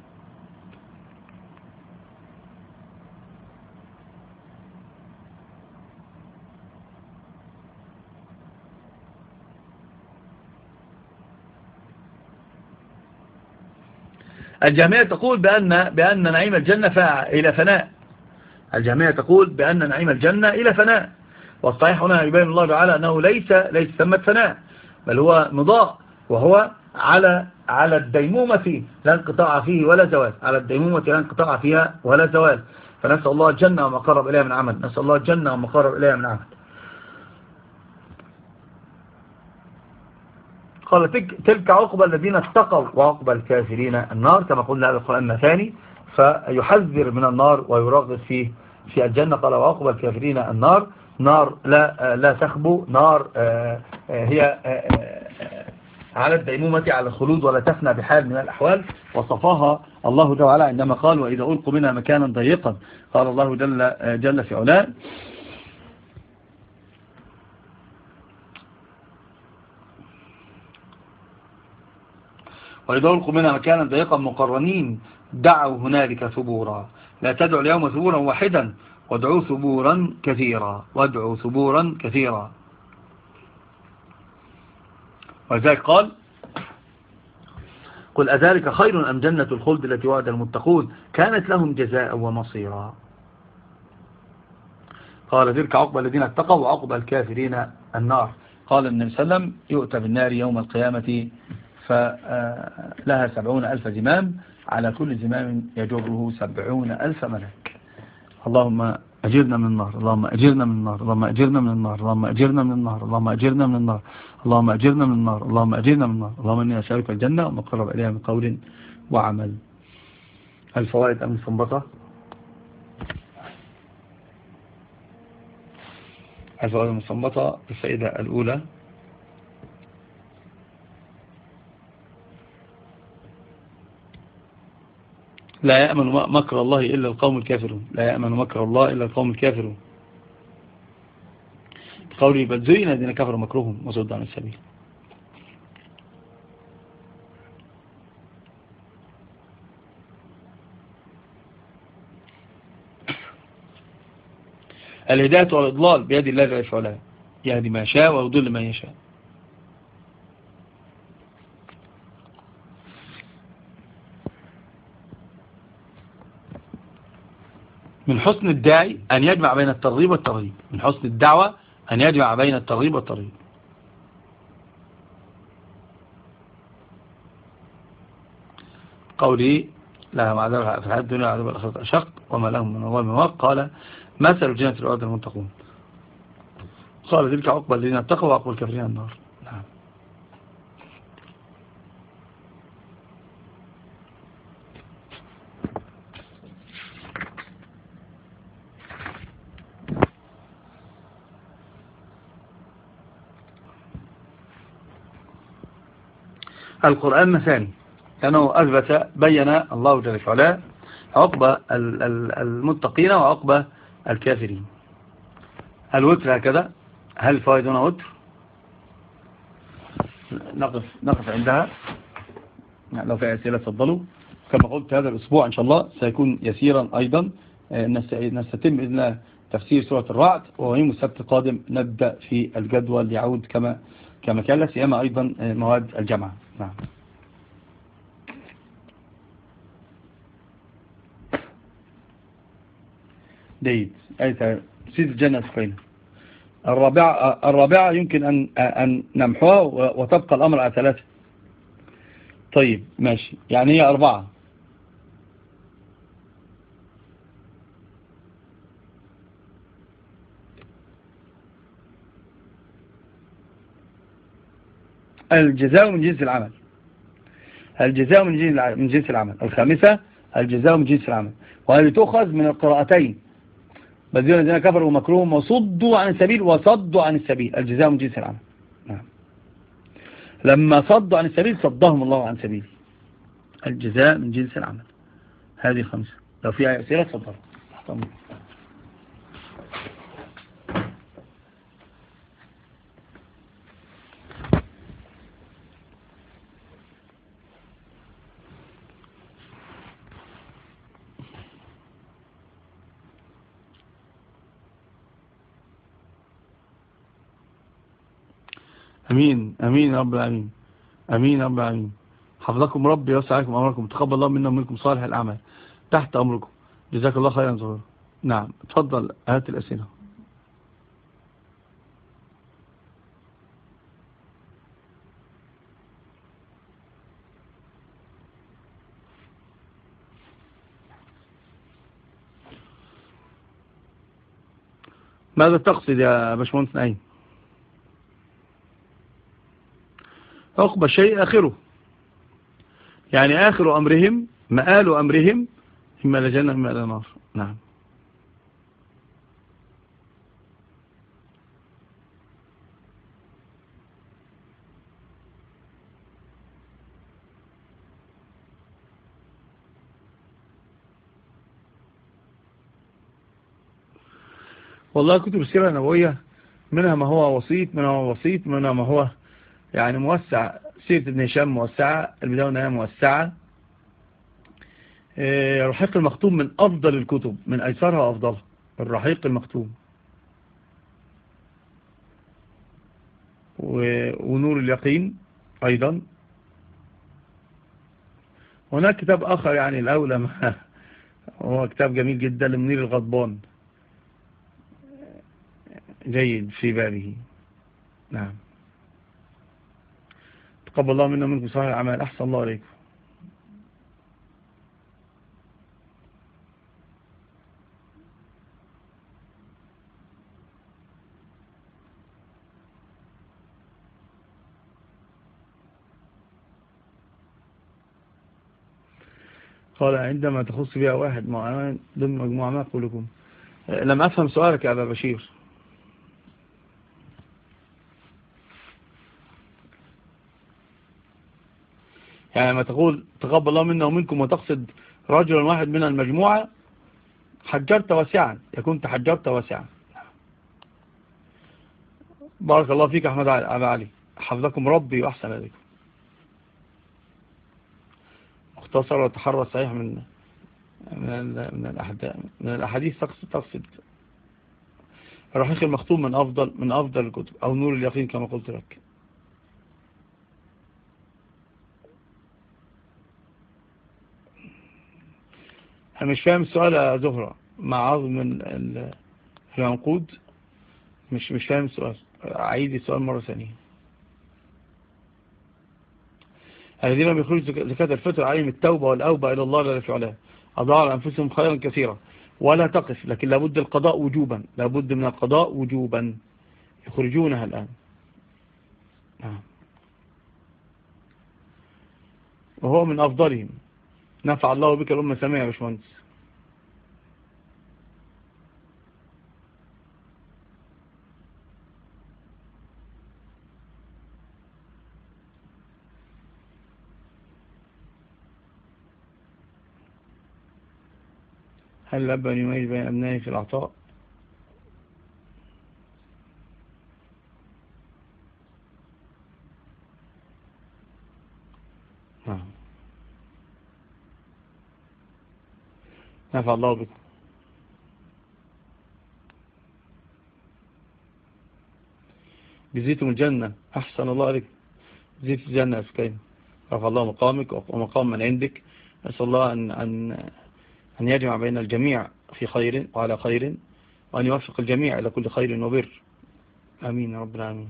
الجهمية تقول بأن بأن نعيم الجنة إلى فناء. الجهمية تقول بأن نعيم الجنة إلى فناء، والصحيح هنا يبين الله تعالى أنه ليس ليس ثمة فناء، بل هو مضاء، وهو على على الديمومة فيه لا انقطاع فيه ولا زوال، على الديمومة لا انقطاع فيها ولا زوال. فنسأل الله الجنة وما قرب إليها من عمل، نسأل الله الجنة وما قرب إليها من عمل. قال تلك عقبى الذين اتقوا وعقبى الكافرين النار، كما قلنا هذا القرآن مثاني فيحذر من النار ويرغب فيه في الجنة. قال وعقبى الكافرين النار، نار لا لا تخبو، نار هي على الديمومة على الخلود ولا تفنى بحال من الأحوال. وصفاها الله تعالى عندما قال وإذا ألقوا منها مكانا ضيقا. قال الله جل, جل في علاه وإذا ألقوا منها مكانا ضيقا مقرنين دعوا هنالك ثبورا لا تدعوا اليوم ثبورا واحدا وادعوا ثبورا كثيرا وادعوا ثبورا كثيرا. وذلك قال قل أذلك خير أم جنة الخلد التي وعد المتقون كانت لهم جزاء ومصيرا. قال تلك عقبى الذين اتقوا وعقبى الكافرين النار. قال النبي صلى الله عليه وسلم يؤتى بالنار يوم القيامة فلها سبعون ألف زمام على كل زمام يجره سبعون ألف ملك. اللهم أجرنا من النار، اللهم أجرنا من النار، اللهم أجرنا من النار، اللهم أجرنا من النار، اللهم أجرنا من النار، اللهم أجرنا من النار، اللهم أجرنا من النار، اللهم إني أسألك الجنة وما قرب إليها من قول وعمل. الفوائد المستنبطة. الفوائد المستنبطة. الفائدة الأولى لا يأمن مكر الله إلا القوم الكافرون، لا يأمن مكر الله إلا القوم الكافرون. قولي بل زين الذين كفروا مكرهم وصدوا عن السبيل. الهداية والإضلال بيد الله جل وعلا، يهدي ما يشاء ويضل من يشاء. من حسن الداعي أن يجمع بين الترغيب والترهيب، من حسن الدعوة أن يجمع بين الترغيب والترهيب. قولي لها عذاب في الحياة الدنيا وعذاب الآخرة أشق وما لهم من الله من واق. قال مثل الجنة الأرض المتقون. قال تلك عقبى الذين اتقوا وعقبى الكافرين النار. نعم. القرآن مثاني، لأنه أثبت بين الله جل وعلا عقبى المتقين وعقبى الكافرين. الوتر هكذا، هل فائدنا وتر؟ نقف نقف عندها. لو في أسئلة تفضلوا. كما قلت هذا الأسبوع إن شاء الله سيكون يسيرا أيضا، نستتم بإذن الله تفسير سورة الرعد، ويوم السبت القادم نبدأ في الجدول يعود كما كما كان، لا سيما أيضا مواد الجامعة. نعم. جيد. أي سيد الجنة سكينة. الرابعة الرابعة يمكن أن أن نمحوها وتبقى الأمر على ثلاثة. طيب ماشي، يعني هي أربعة. الجزاء من جنس العمل. الجزاء من جنس العمل. الخامسة الجزاء من جنس العمل، وهذه تؤخذ من القراءتين بل الذين كفروا مكروهم وصدوا عن السبيل وصدوا عن السبيل. الجزاء من جنس العمل. نعم. لما صدوا عن السبيل صدهم الله عن سبيل. الجزاء من جنس العمل. هذه خمسة. لو في أسئلة تفضل. أمين أمين يا رب العالمين. أمين يا رب العالمين. حفظكم ربي ويوسع عليكم أمركم، تقبل الله منا ومنكم صالح الأعمال. تحت أمركم، جزاك الله خيرا زهور. نعم تفضل، هات الأسئلة. ماذا تقصد يا باشمهندس نعيم؟ عقبى شيء آخره، يعني آخر أمرهم مآل أمرهم إما لجنة إما لنار. نعم. والله كتب السيرة النبوية منها ما هو وسيط، منها ما هو وسيط، منها ما هو يعني موسع. سيرة ابن هشام موسعة، البداية والنهاية موسعة. الرحيق المختوم من أفضل الكتب، من أيسرها وأفضلها الرحيق المختوم. ونور اليقين أيضا. هناك كتاب آخر يعني الأولى هو كتاب جميل جدا لمنير الغضبان، جيد في بابه. نعم. تقبل الله منا ومنكم صالح الأعمال. أحسن الله عليكم. قال عندما تخص بها واحد معين ضمن مجموعة ما أقول لكم. لم أفهم سؤالك يا أبا بشير. يعني ما تقول تقبل الله منا ومنكم وتقصد رجلا واحد من المجموعة، حجرت واسعا، يكون تحجرت واسعا. بارك الله فيك أحمد أبا علي، حفظكم ربي وأحسن إليكم. مختصر وتحرى الصحيح من من من الأحاديث تقصد تقصد الرحيق المختوم من أفضل من أفضل الكتب، أو نور اليقين كما قلت لك. أنا مش فاهم السؤال يا زهرة، مع عظم من العنقود، مش مش فاهم السؤال، أعيد السؤال مرة ثانية. الذين بيخرج زكاة الفطر عليهم التوبة والأوبة إلى الله لا في علاه، أضاعوا على أنفسهم خيرا كثيرا. ولا تقف، لكن لابد القضاء وجوبا، لابد من القضاء وجوبا، يخرجونها الآن. نعم. وهو من أفضلهم. نفع الله بك الأمة سامية يا باشمهندس. هل الأب أن يميز بين أبنائه في العطاء؟ نعم. نفع الله بكم. جزيتم الجنة، أحسن الله عليك، جزيت الجنة يا سكين، رفع الله مقامك ومقام من عندك. أسأل الله أن, أن, أن يجمع بين الجميع في خير وعلى خير، وأن يوفق الجميع إلى كل خير وبر. آمين يا رب العالمين.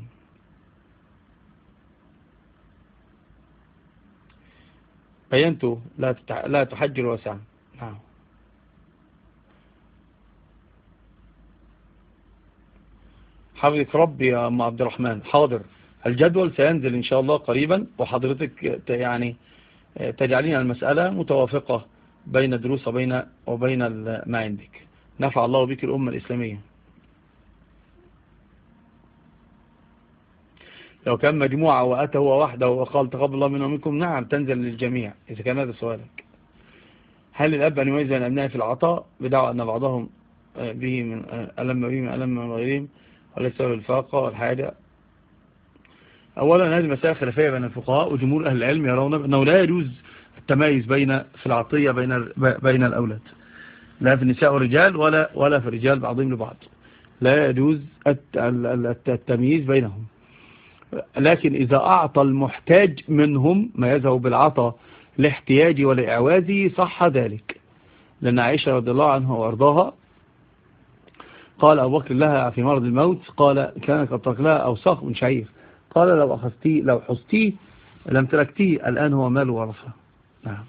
بينته لا لا تحجر واسعا. نعم. حفظك ربي يا أم عبد الرحمن. حاضر، الجدول سينزل إن شاء الله قريبا، وحضرتك يعني تجعلين المسألة متوافقة بين الدروس وبين, وبين ما عندك. نفع الله بك الأمة الإسلامية. لو كان مجموعة وأتى هو وحده وقال تقبل الله منه ومنكم، نعم تنزل للجميع إذا كان هذا سؤالك. هل الأب أن يميز بين أبنائه في العطاء بدعوى أن بعضهم به من ألم به من ألم من غيرهم، وليس الفاقة والحاجة؟ أولا هذه مسائل خلافية بين الفقهاء، وجمهور أهل العلم يرون أنه لا يجوز التميز بين في العطية بين بين الأولاد، لا في النساء والرجال، ولا ولا في الرجال بعضهم لبعض، لا يجوز التمييز بينهم. لكن إذا أعطى المحتاج منهم ما يذهب بالعطاء لاحتياجه ولإعوازه صح ذلك، لأن عائشة رضي الله عنها وأرضاها قال أبو بكر لها في مرض الموت، قال كان قد ترك لها أوساخ من شعير، قال لو أخذتيه لو حستيه لم تركتيه، الآن هو مال ورثة. نعم.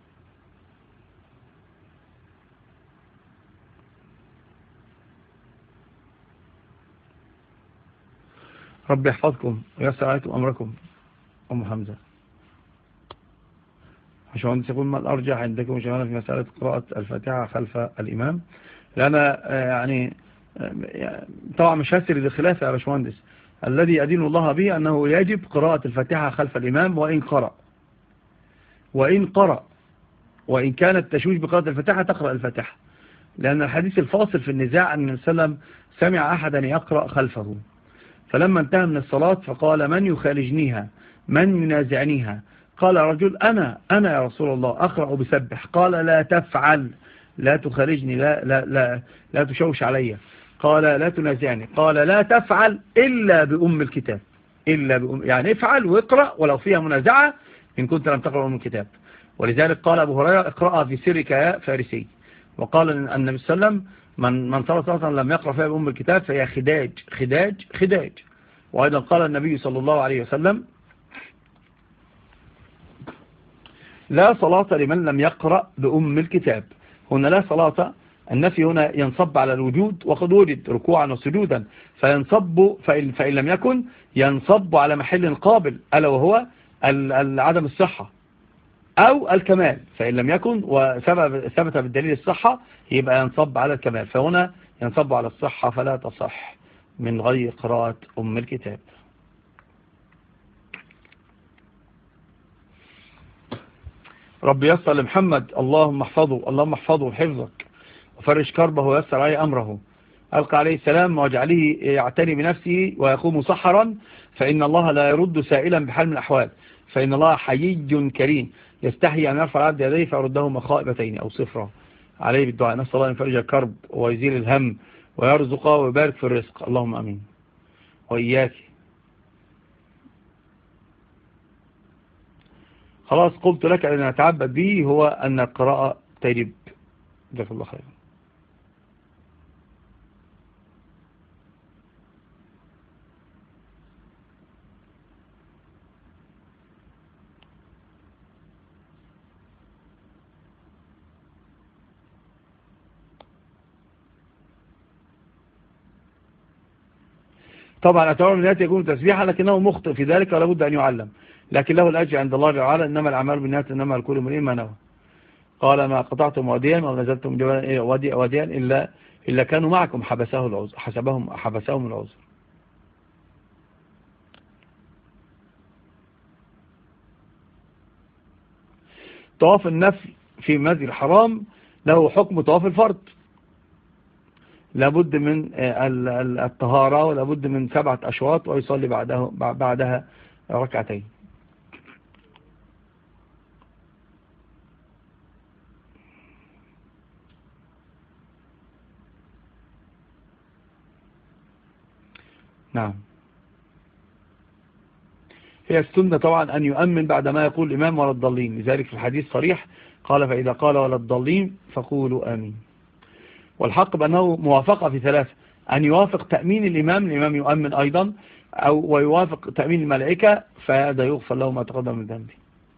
ربي يحفظكم ويسر عليكم أمركم. أم حمزة باشمهندس يقول ما الأرجح عندكم شمالا في مسألة قراءة الفاتحة خلف الإمام؟ لأن يعني طبعا مش هسر للخلاف يا باشمهندس، الذي أدين الله به أنه يجب قراءة الفاتحة خلف الإمام، وإن قرأ وإن قرأ وإن كانت تشويش بقراءة الفاتحة تقرأ الفاتحة، لأن الحديث الفاصل في النزاع أن النبي صلى الله عليه وسلم سمع أحدا يقرأ خلفه، فلما انتهى من الصلاة فقال من يخالجنيها من ينازعنيها؟ قال رجل أنا أنا يا رسول الله أقرأ بسبح. قال لا تفعل، لا تخالجني، لا, لا, لا, لا تشوش علي. قال لا تنازعني. قال لا تفعل إلا بأم الكتاب، إلا بأم، يعني افعل واقرأ ولو فيها منازعة إن كنت لم تقرأ أم الكتاب. ولذلك قال أبو هريرة اقرأها في سرك يا فارسي. وقال النبي صلى الله عليه وسلم من من صلى صلاة لم يقرأ فيها بأم الكتاب فهي خداج خداج خداج. وأيضا قال النبي صلى الله عليه وسلم لا صلاة لمن لم يقرأ بأم الكتاب. هنا لا صلاة، النفي هنا ينصب على الوجود، وقد وجد ركوعا وسجودا، فينصب فإن, فإن لم يكن ينصب على محل قابل، ألا وهو عدم الصحة أو الكمال، فإن لم يكن وثبت بالدليل الصحة يبقى ينصب على الكمال، فهنا ينصب على الصحة فلا تصح من غير قراءة أم الكتاب. رب يسر لمحمد، اللهم احفظه اللهم احفظه حفظك، وفرج كربه ويسر عليه أمره، ألقى عليه السلام واجعله يعتني بنفسه ويقوم سحرا، فإن الله لا يرد سائلا بحال من الأحوال، فإن الله حيي كريم يستحي أن يرفع العبد يديه فيردهما خائبتين أو صفرا. عليه بالدعاء، نسأل الله أن يفرج الكرب ويزيل الهم ويرزقه ويبارك في الرزق، اللهم أمين. وإياك. خلاص قلت لك أن نتعبد به هو أن القراءة تجب. جزاك الله خير. طبعا أتعلم النيات يكون تسبيحا، لكنه مخطئ في ذلك ولا بد أن يعلم، لكن له الأجر عند الله تعالى، إنما الأعمال بالنيات إنما لكل امرئ ما نوى. قال ما قطعتم واديا أو نزلتم واديا إلا إلا كانوا معكم حبسه العذر حسبهم حبسهم العذر. طواف النفل في مسجد الحرام له حكم طواف الفرض، لابد من الطهارة ولابد من سبعة أشواط ويصلي بعدها بعدها ركعتين. نعم. هي السنة طبعا أن يؤمن بعد ما يقول الإمام ولا الضالين، لذلك في الحديث صريح قال فإذا قال ولا الضالين فقولوا آمين. والحق بأنه موافقة في ثلاثة، أن يوافق تأمين الإمام، الإمام يؤمن أيضا، أو ويوافق تأمين الملائكة، فهذا يغفر له ما تقدم من ذنبه.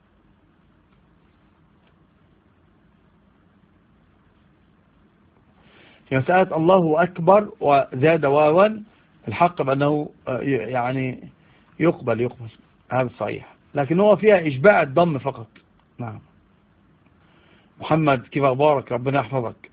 في مسألة الله أكبر وزاد واوا، الحق بأنه يعني يقبل يقبل هذا صحيح، لكن هو فيها إشباع الضم فقط. نعم. محمد كيف أخبارك؟ ربنا يحفظك.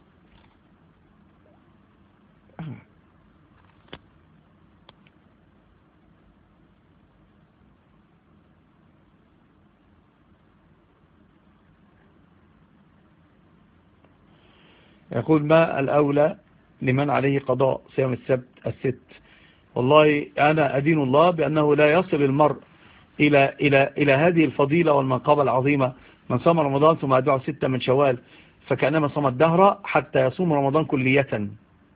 يقول ما الأولى لمن عليه قضاء صيام السبت الست؟ والله أنا أدين الله بأنه لا يصل المرء إلى, إلى, إلى هذه الفضيلة والمنقبة العظيمة. من صام رمضان ثم أدعو ستة من شوال فكأنما صام الدهر حتى يصوم رمضان كلية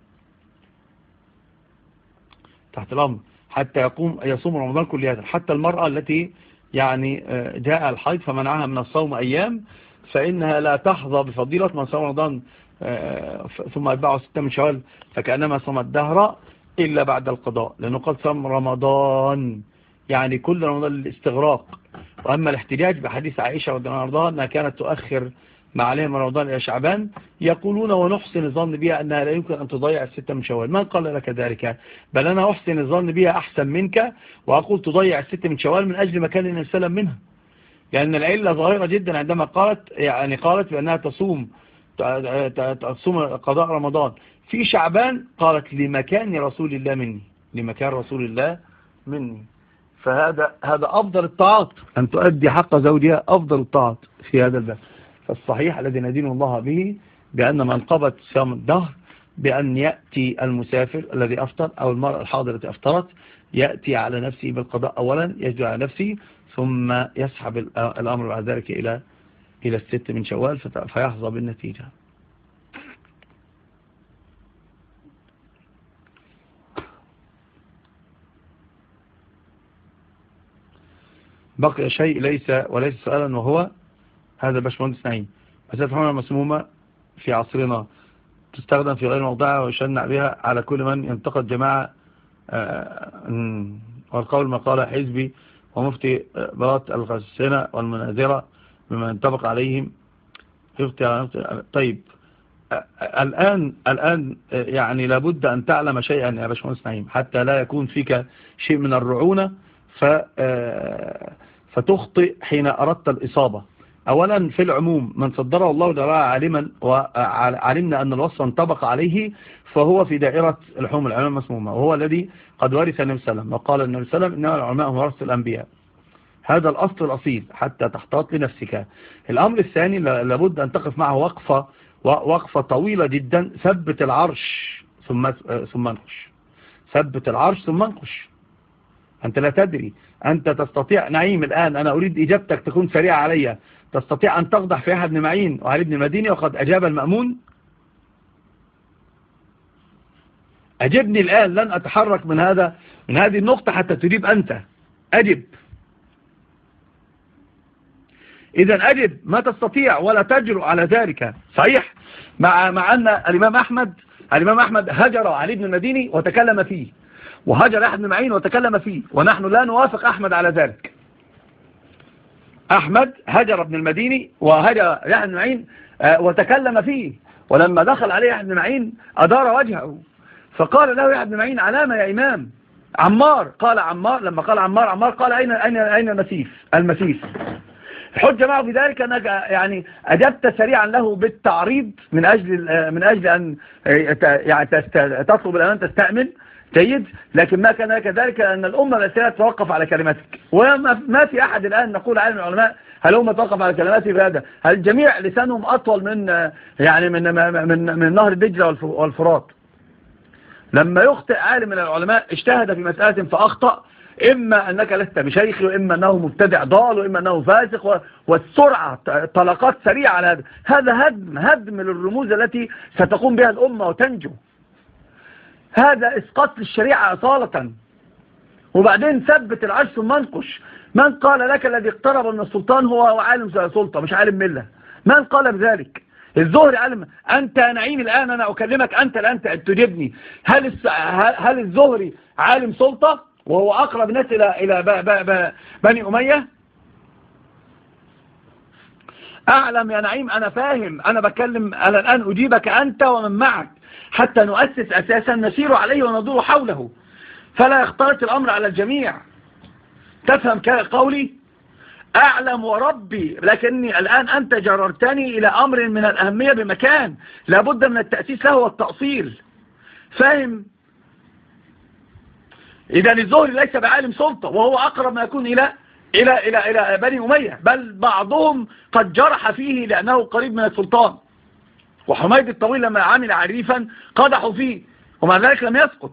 تحت الأمر، حتى يقوم يصوم رمضان كلية. حتى المرأة التي يعني جاء الحيض فمنعها من الصوم أيام فإنها لا تحظى بفضيلة من صام رمضان ثم أتبعه ستة من شوال فكأنما صام الدهر إلا بعد القضاء، لأنه قد صام رمضان يعني كل رمضان للاستغراق. وأما الاحتجاج بحديث عائشة رضي الله عنها أنها كانت تؤخر ما عليها من رمضان إلى شعبان، يقولون ونحسن الظن بها أنها لا يمكن أن تضيع الستة من شوال. من قال لك ذلك؟ بل أنا أحسن الظن بها أحسن منك وأقول تضيع الستة من شوال من أجل مكان النبي صلى الله عليه وسلم منها، لأن العلة ظاهرة جدا عندما قالت يعني قالت بأنها تصوم تصوم قضاء رمضان في شعبان، قالت لمكان رسول الله مني، لمكان رسول الله مني. فهذا هذا أفضل الطاعات، أن تؤدي حق زوجها أفضل الطاعات في هذا الباب. فالصحيح الذي ندين الله به بأن منقبة صيام الدهر بأن يأتي المسافر الذي أفطر أو المرأة الحاضرة التي أفطرت يأتي على نفسه بالقضاء أولا، يجد على نفسه ثم يسحب الأمر بعد ذلك إلى إلى الست من شوال فيحظى بالنتيجة. بقي شيء ليس وليس سؤالا، وهو هذا باشمهندس نعيم، مسألة الحمى المسمومة في عصرنا تستخدم في غير موضعها ويشنع بها على كل من ينتقد جماعة، والقول ما قال حزبي ومفتي بلاد الغسنة والمناذرة بما ينطبق عليهم يفتي. طيب الآن الآن يعني لابد أن تعلم شيئا يا باشمهندس نعيم حتى لا يكون فيك شيء من الرعونة فتخطئ حين أردت الإصابة. أولا في العموم من صدره الله تعالى عالما وعلمنا أن الوصف انطبق عليه فهو في دائرة الحوم العلماء المسمومة، وهو الذي قد ورث النبي صلى الله عليه وسلم، وقال النبي صلى الله عليه وسلم إنما العلماء هم ورثة الأنبياء. هذا الأصل الأصيل حتى تحتاط لنفسك. الأمر الثاني لابد أن تقف معه وقفة وقفة طويلة جدا. ثبت العرش ثم ثم انقش، ثبت العرش ثم انقش. أنت لا تدري، أنت تستطيع نعيم الآن، أنا أريد إجابتك تكون سريعة علي، تستطيع أن تقدح في يحيى بن معين وعلي بن المديني وقد أجاب المأمون؟ أجبني الآن، لن أتحرك من هذا من هذه النقطة حتى تجيب أنت. أجب إذا، أجب، ما تستطيع ولا تجرؤ على ذلك. صحيح، مع مع أن الإمام أحمد الإمام أحمد هجر علي بن المديني وتكلم فيه، وهجر يحيى بن معين وتكلم فيه، ونحن لا نوافق أحمد على ذلك. أحمد هجر ابن المديني وهجر يحيى بن معين وتكلم فيه، ولما دخل عليه يحيى بن معين أدار وجهه فقال له يحيى بن معين: علامة يا إمام؟ عمار. قال عمار، لما قال عمار عمار قال: أين أين أين المسيس المسيس الحجة معه في ذلك أنك يعني أجبت سريعا له بالتعريض من أجل من أجل أن يعني تطلب الأمان تستأمن جيد، لكن ما كان كذلك أن الأمة الأسئلة تتوقف على كلماتك. وما في أحد الآن نقول عالم العلماء هل هم توقف على كلماته بهذا؟ هل الجميع لسانهم أطول من يعني من من من نهر الدجلة والفرات؟ لما يخطئ عالم من العلماء اجتهد في مسألة فأخطأ، إما أنك لست بشيخ، وإما أنه مبتدع ضال، وإما أنه فاسق، والسرعة طلقات سريعة على هذا هذا هدم هدم للرموز التي ستقوم بها الأمة وتنجو. هذا إسقاط للشريعة أصالة. وبعدين ثبت العرش ثم انقش. من قال لك الذي اقترب من السلطان هو عالم سلطة مش عالم ملة؟ من قال بذلك؟ الزهري علم. أنت نعيم الآن أنا أكلمك، أنت الآن تجيبني. هل هل الزهري عالم سلطة وهو أقرب الناس إلى إلى بني أمية؟ أعلم يا نعيم، أنا فاهم، أنا بكلم، أنا الآن أجيبك أنت ومن معك حتى نؤسس أساسا نسير عليه وندور حوله، فلا يختلط الأمر على الجميع. تفهم قولي؟ أعلم وربي، لكني الآن أنت جررتني إلى أمر من الأهمية بمكان لابد من التأسيس له والتأصيل. فاهم؟ إذا الزهري ليس بعالم سلطة، وهو أقرب ما يكون إلى إلى إلى إلى بني أمية، بل بعضهم قد جرح فيه لأنه قريب من السلطان. وحميد الطويل لما عمل عريفا قدحوا فيه ومع ذلك لم يسقط.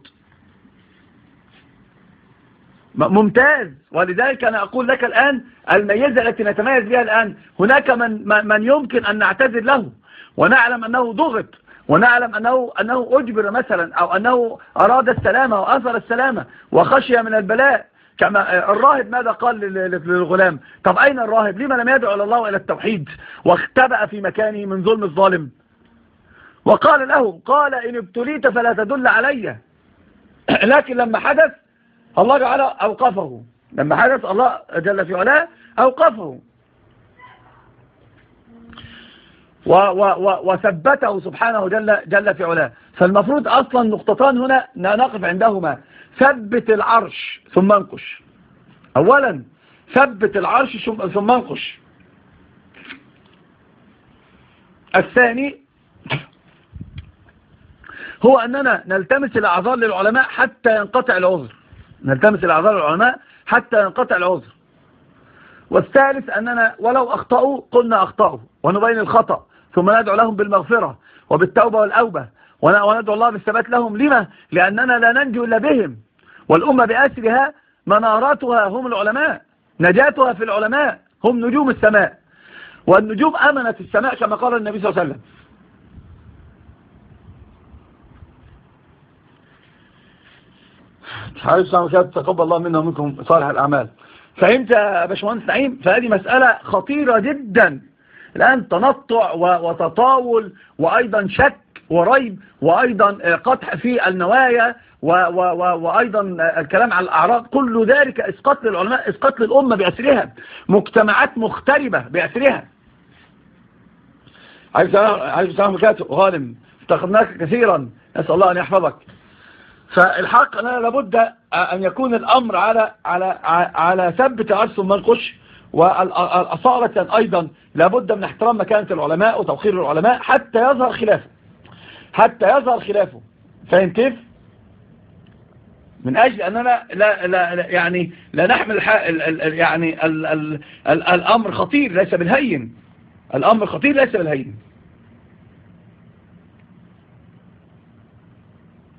ممتاز. ولذلك أنا أقول لك الآن الميزة التي نتميز بها الآن، هناك من من يمكن أن نعتذر له ونعلم أنه ضغط، ونعلم أنه أنه أجبر مثلا، أو أنه أراد السلامة وأثر السلامة وخشي من البلاء. كما الراهب ماذا قال للغلام؟ طب أين الراهب؟ لما لم يدعو إلى الله إلى التوحيد واختبأ في مكانه من ظلم الظالم؟ وقال له، قال إن ابتليت فلا تدل علي. لكن لما حدث الله جعل أوقفه، لما حدث الله جل في علاه أوقفه و و و وثبته سبحانه جل, جل في علاه. فالمفروض أصلا نقطتان هنا نقف عندهما: ثبت العرش ثم انقش. أولا ثبت العرش ثم انقش. الثاني هو أننا نلتمس الأعذار للعلماء حتى ينقطع العذر، نلتمس الأعذار للعلماء حتى ينقطع العذر. والثالث أننا ولو أخطأوا قلنا أخطأوا ونبين الخطأ، ثم ندعو لهم بالمغفرة وبالتوبة والأوبة، وندعو الله بالثبات لهم. لما؟ لأننا لا ننجو إلا بهم، والأمة بأسرها مناراتها هم العلماء، نجاتها في العلماء، هم نجوم السماء، والنجوم أمنت السماء كما قال النبي صلى الله عليه وسلم. حبيب سلام، تقبل الله منا ومنكم صالح الأعمال. فهمت يا باشمهندس نعيم؟ فهذه مسألة خطيرة جدا الآن، تنطع وتطاول وأيضا شك وريب وأيضا قطع في النوايا وأيضا الكلام على الأعراض، كل ذلك إسقاط للعلماء، إسقاط للأمة بأسرها، مجتمعات مختربة بأسرها. عليكم السلام وبركاته. غانم، افتقدناك كثيرا، نسأل الله أن يحفظك. فالحق أننا لابد أن يكون الأمر على على على ثبت العرش ثم انقش، والأصالة أيضا لابد من احترام مكانة العلماء وتوقير العلماء حتى يظهر خلافه، حتى يظهر خلافه. فاهم كيف؟ من أجل أننا لا لا يعني لا نحمل يعني ال ال ال الأمر خطير ليس بالهين، الأمر خطير ليس بالهين.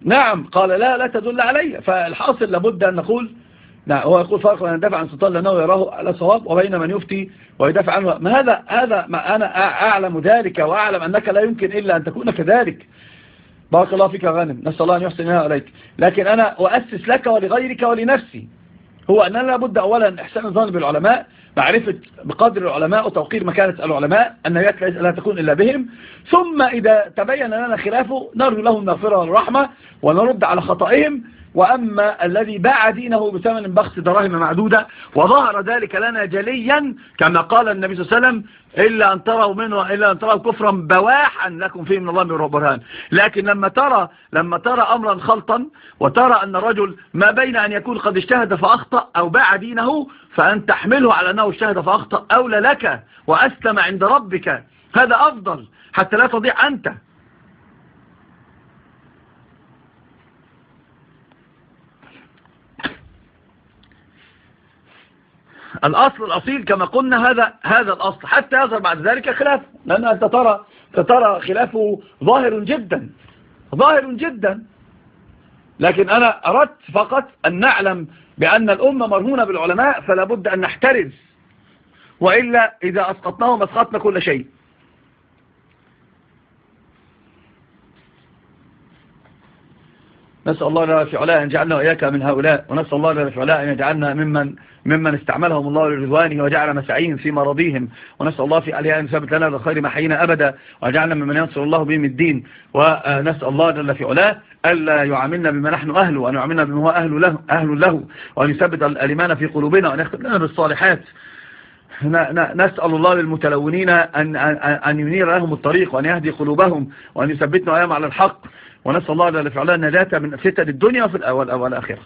نعم قال لا لا تدل علي. فالحاصل لابد أن نقول نعم. هو يقول فرق من يدافع عن سلطان لأنه يراه على صواب وبين من يفتي ويدافع عنه. ما هذا هذا ما أنا أعلم ذلك وأعلم أنك لا يمكن إلا أن تكون كذلك. بارك الله فيك يا غانم، نسأل الله أن يحسن إليك. لكن أنا أؤسس لك ولغيرك ولنفسي هو أننا لابد أولا إحسان الظن بالعلماء، معرفة بقدر العلماء وتوقير مكانة العلماء، النهايات لا تكون إلا بهم. ثم إذا تبين لنا خلافه نرجو لهم المغفرة والرحمة ونرد على خطئهم. وأما الذي باع دينه بثمن بخس دراهم معدودة وظهر ذلك لنا جليا كما قال النبي صلى الله عليه وسلم إلا أن تروا منه إلا أن تروا كفرا بواحا لكم فيه من الله من برهان. لكن لما ترى لما ترى أمرا خلطا وترى أن الرجل ما بين أن يكون قد اجتهد فأخطأ أو باع دينه فأن تحمله على أنه اجتهد فأخطأ أولى لك وأسلم عند ربك، هذا أفضل حتى لا تضيع أنت. الأصل الأصيل كما قلنا هذا هذا الأصل حتى يظهر بعد ذلك خلاف، لأن أنت ترى ترى خلافه ظاهر جدا ظاهر جدا. لكن أنا أردت فقط أن نعلم بأن الأمة مرهونة بالعلماء فلا بد أن نحترز، وإلا إذا أسقطناهم أسقطنا كل شيء. نسأل الله جل في علاه أن يجعلنا وإياك من هؤلاء، ونسأل الله جل في علاه أن يجعلنا ممن ممن استعملهم الله لرضوانه وجعل مساعيهم في مرضيهم، ونسأل الله في عليه أن يثبت لنا بالخير ما حيينا أبدا وجعلنا ممن ينصر الله بهم الدين. ونسأل الله جل في علاه ألا يعاملنا بما نحن أهله وأن يعاملنا بما هو أهل له, أهل له وأن يثبت الإيمان في قلوبنا وأن يختم لنا بالصالحات. نسأل الله للمتلونين أن, أن ينير لهم الطريق وأن يهدي قلوبهم وأن يثبتنا وأيام على الحق، ونسأل الله جل في علاه النجاة من فتن الدنيا وفي الأول والآخرة.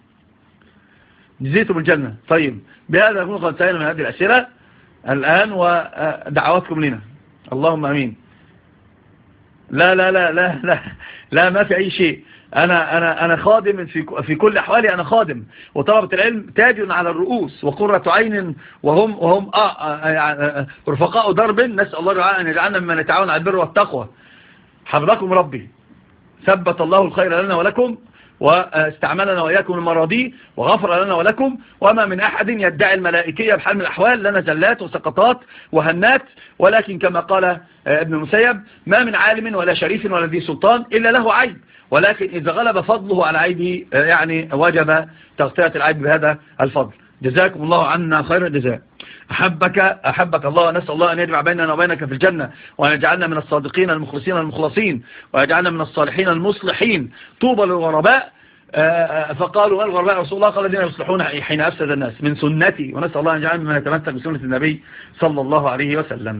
جزيتم بالجنة. طيب بهذا نكون قد انتهينا من هذه الأسئلة الآن ودعواتكم لنا. اللهم أمين. لا لا لا لا لا لا ما في أي شيء. أنا أنا أنا خادم في في كل أحوالي، أنا خادم، وطلبة العلم تاج على الرؤوس وقرة عين، وهم وهم آه آه رفقاء درب. نسأل الله أن يجعلنا ممن يتعاون على البر والتقوى. حفظكم ربي، ثبت الله الخير لنا ولكم واستعملنا وإياكم المراضي وغفر لنا ولكم. وما من أحد يدعي الملائكية بحال من الأحوال، لنا زلات وسقطات وهنات، ولكن كما قال ابن المسيب ما من عالم ولا شريف ولا ذي سلطان إلا له عيب، ولكن إذا غلب فضله على عيبه يعني وجب تغطية العيب بهذا الفضل. جزاكم الله عنا خير الجزاء. أحبك أحبك الله، نسأل الله أن يجمع بيننا وبينك في الجنة، وأن يجعلنا من الصادقين المخلصين المخلصين، ويجعلنا من الصالحين المصلحين. طوبى للغرباء. فقالوا الغرباء رسول الله قال الذين يصلحون حين أفسد الناس من سنتي، ونسأل الله أن يجعلنا من يتمسك بسنة النبي صلى الله عليه وسلم.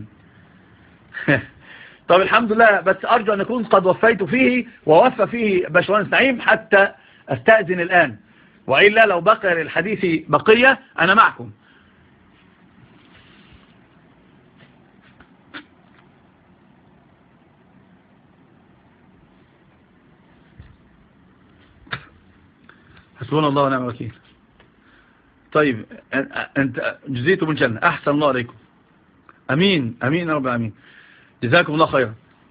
طب الحمد لله، بس أرجو أن أكون قد وفيت فيه ووفى فيه باشمهندس نعيم حتى أستأذن الآن، وإلا لو بقي للحديث بقية أنا معكم. حسبنا الله ونعم الوكيل. طيب أنت جزيتم بالجنة، أحسن الله عليكم. أمين أمين يا رب العالمين. جزاكم الله خيرا.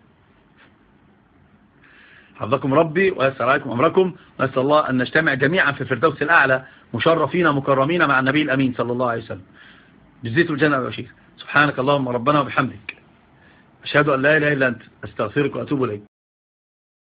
حفظكم ربي ويسر عليكم أمركم، ونسأل الله أن نجتمع جميعا في الفردوس الأعلى مشرفين مكرمين مع النبي الأمين صلى الله عليه وسلم. جزيتم الجنة والبشير. سبحانك اللهم ربنا وبحمدك، أشهد أن لا إله إلا أنت، أستغفرك وأتوب إليك.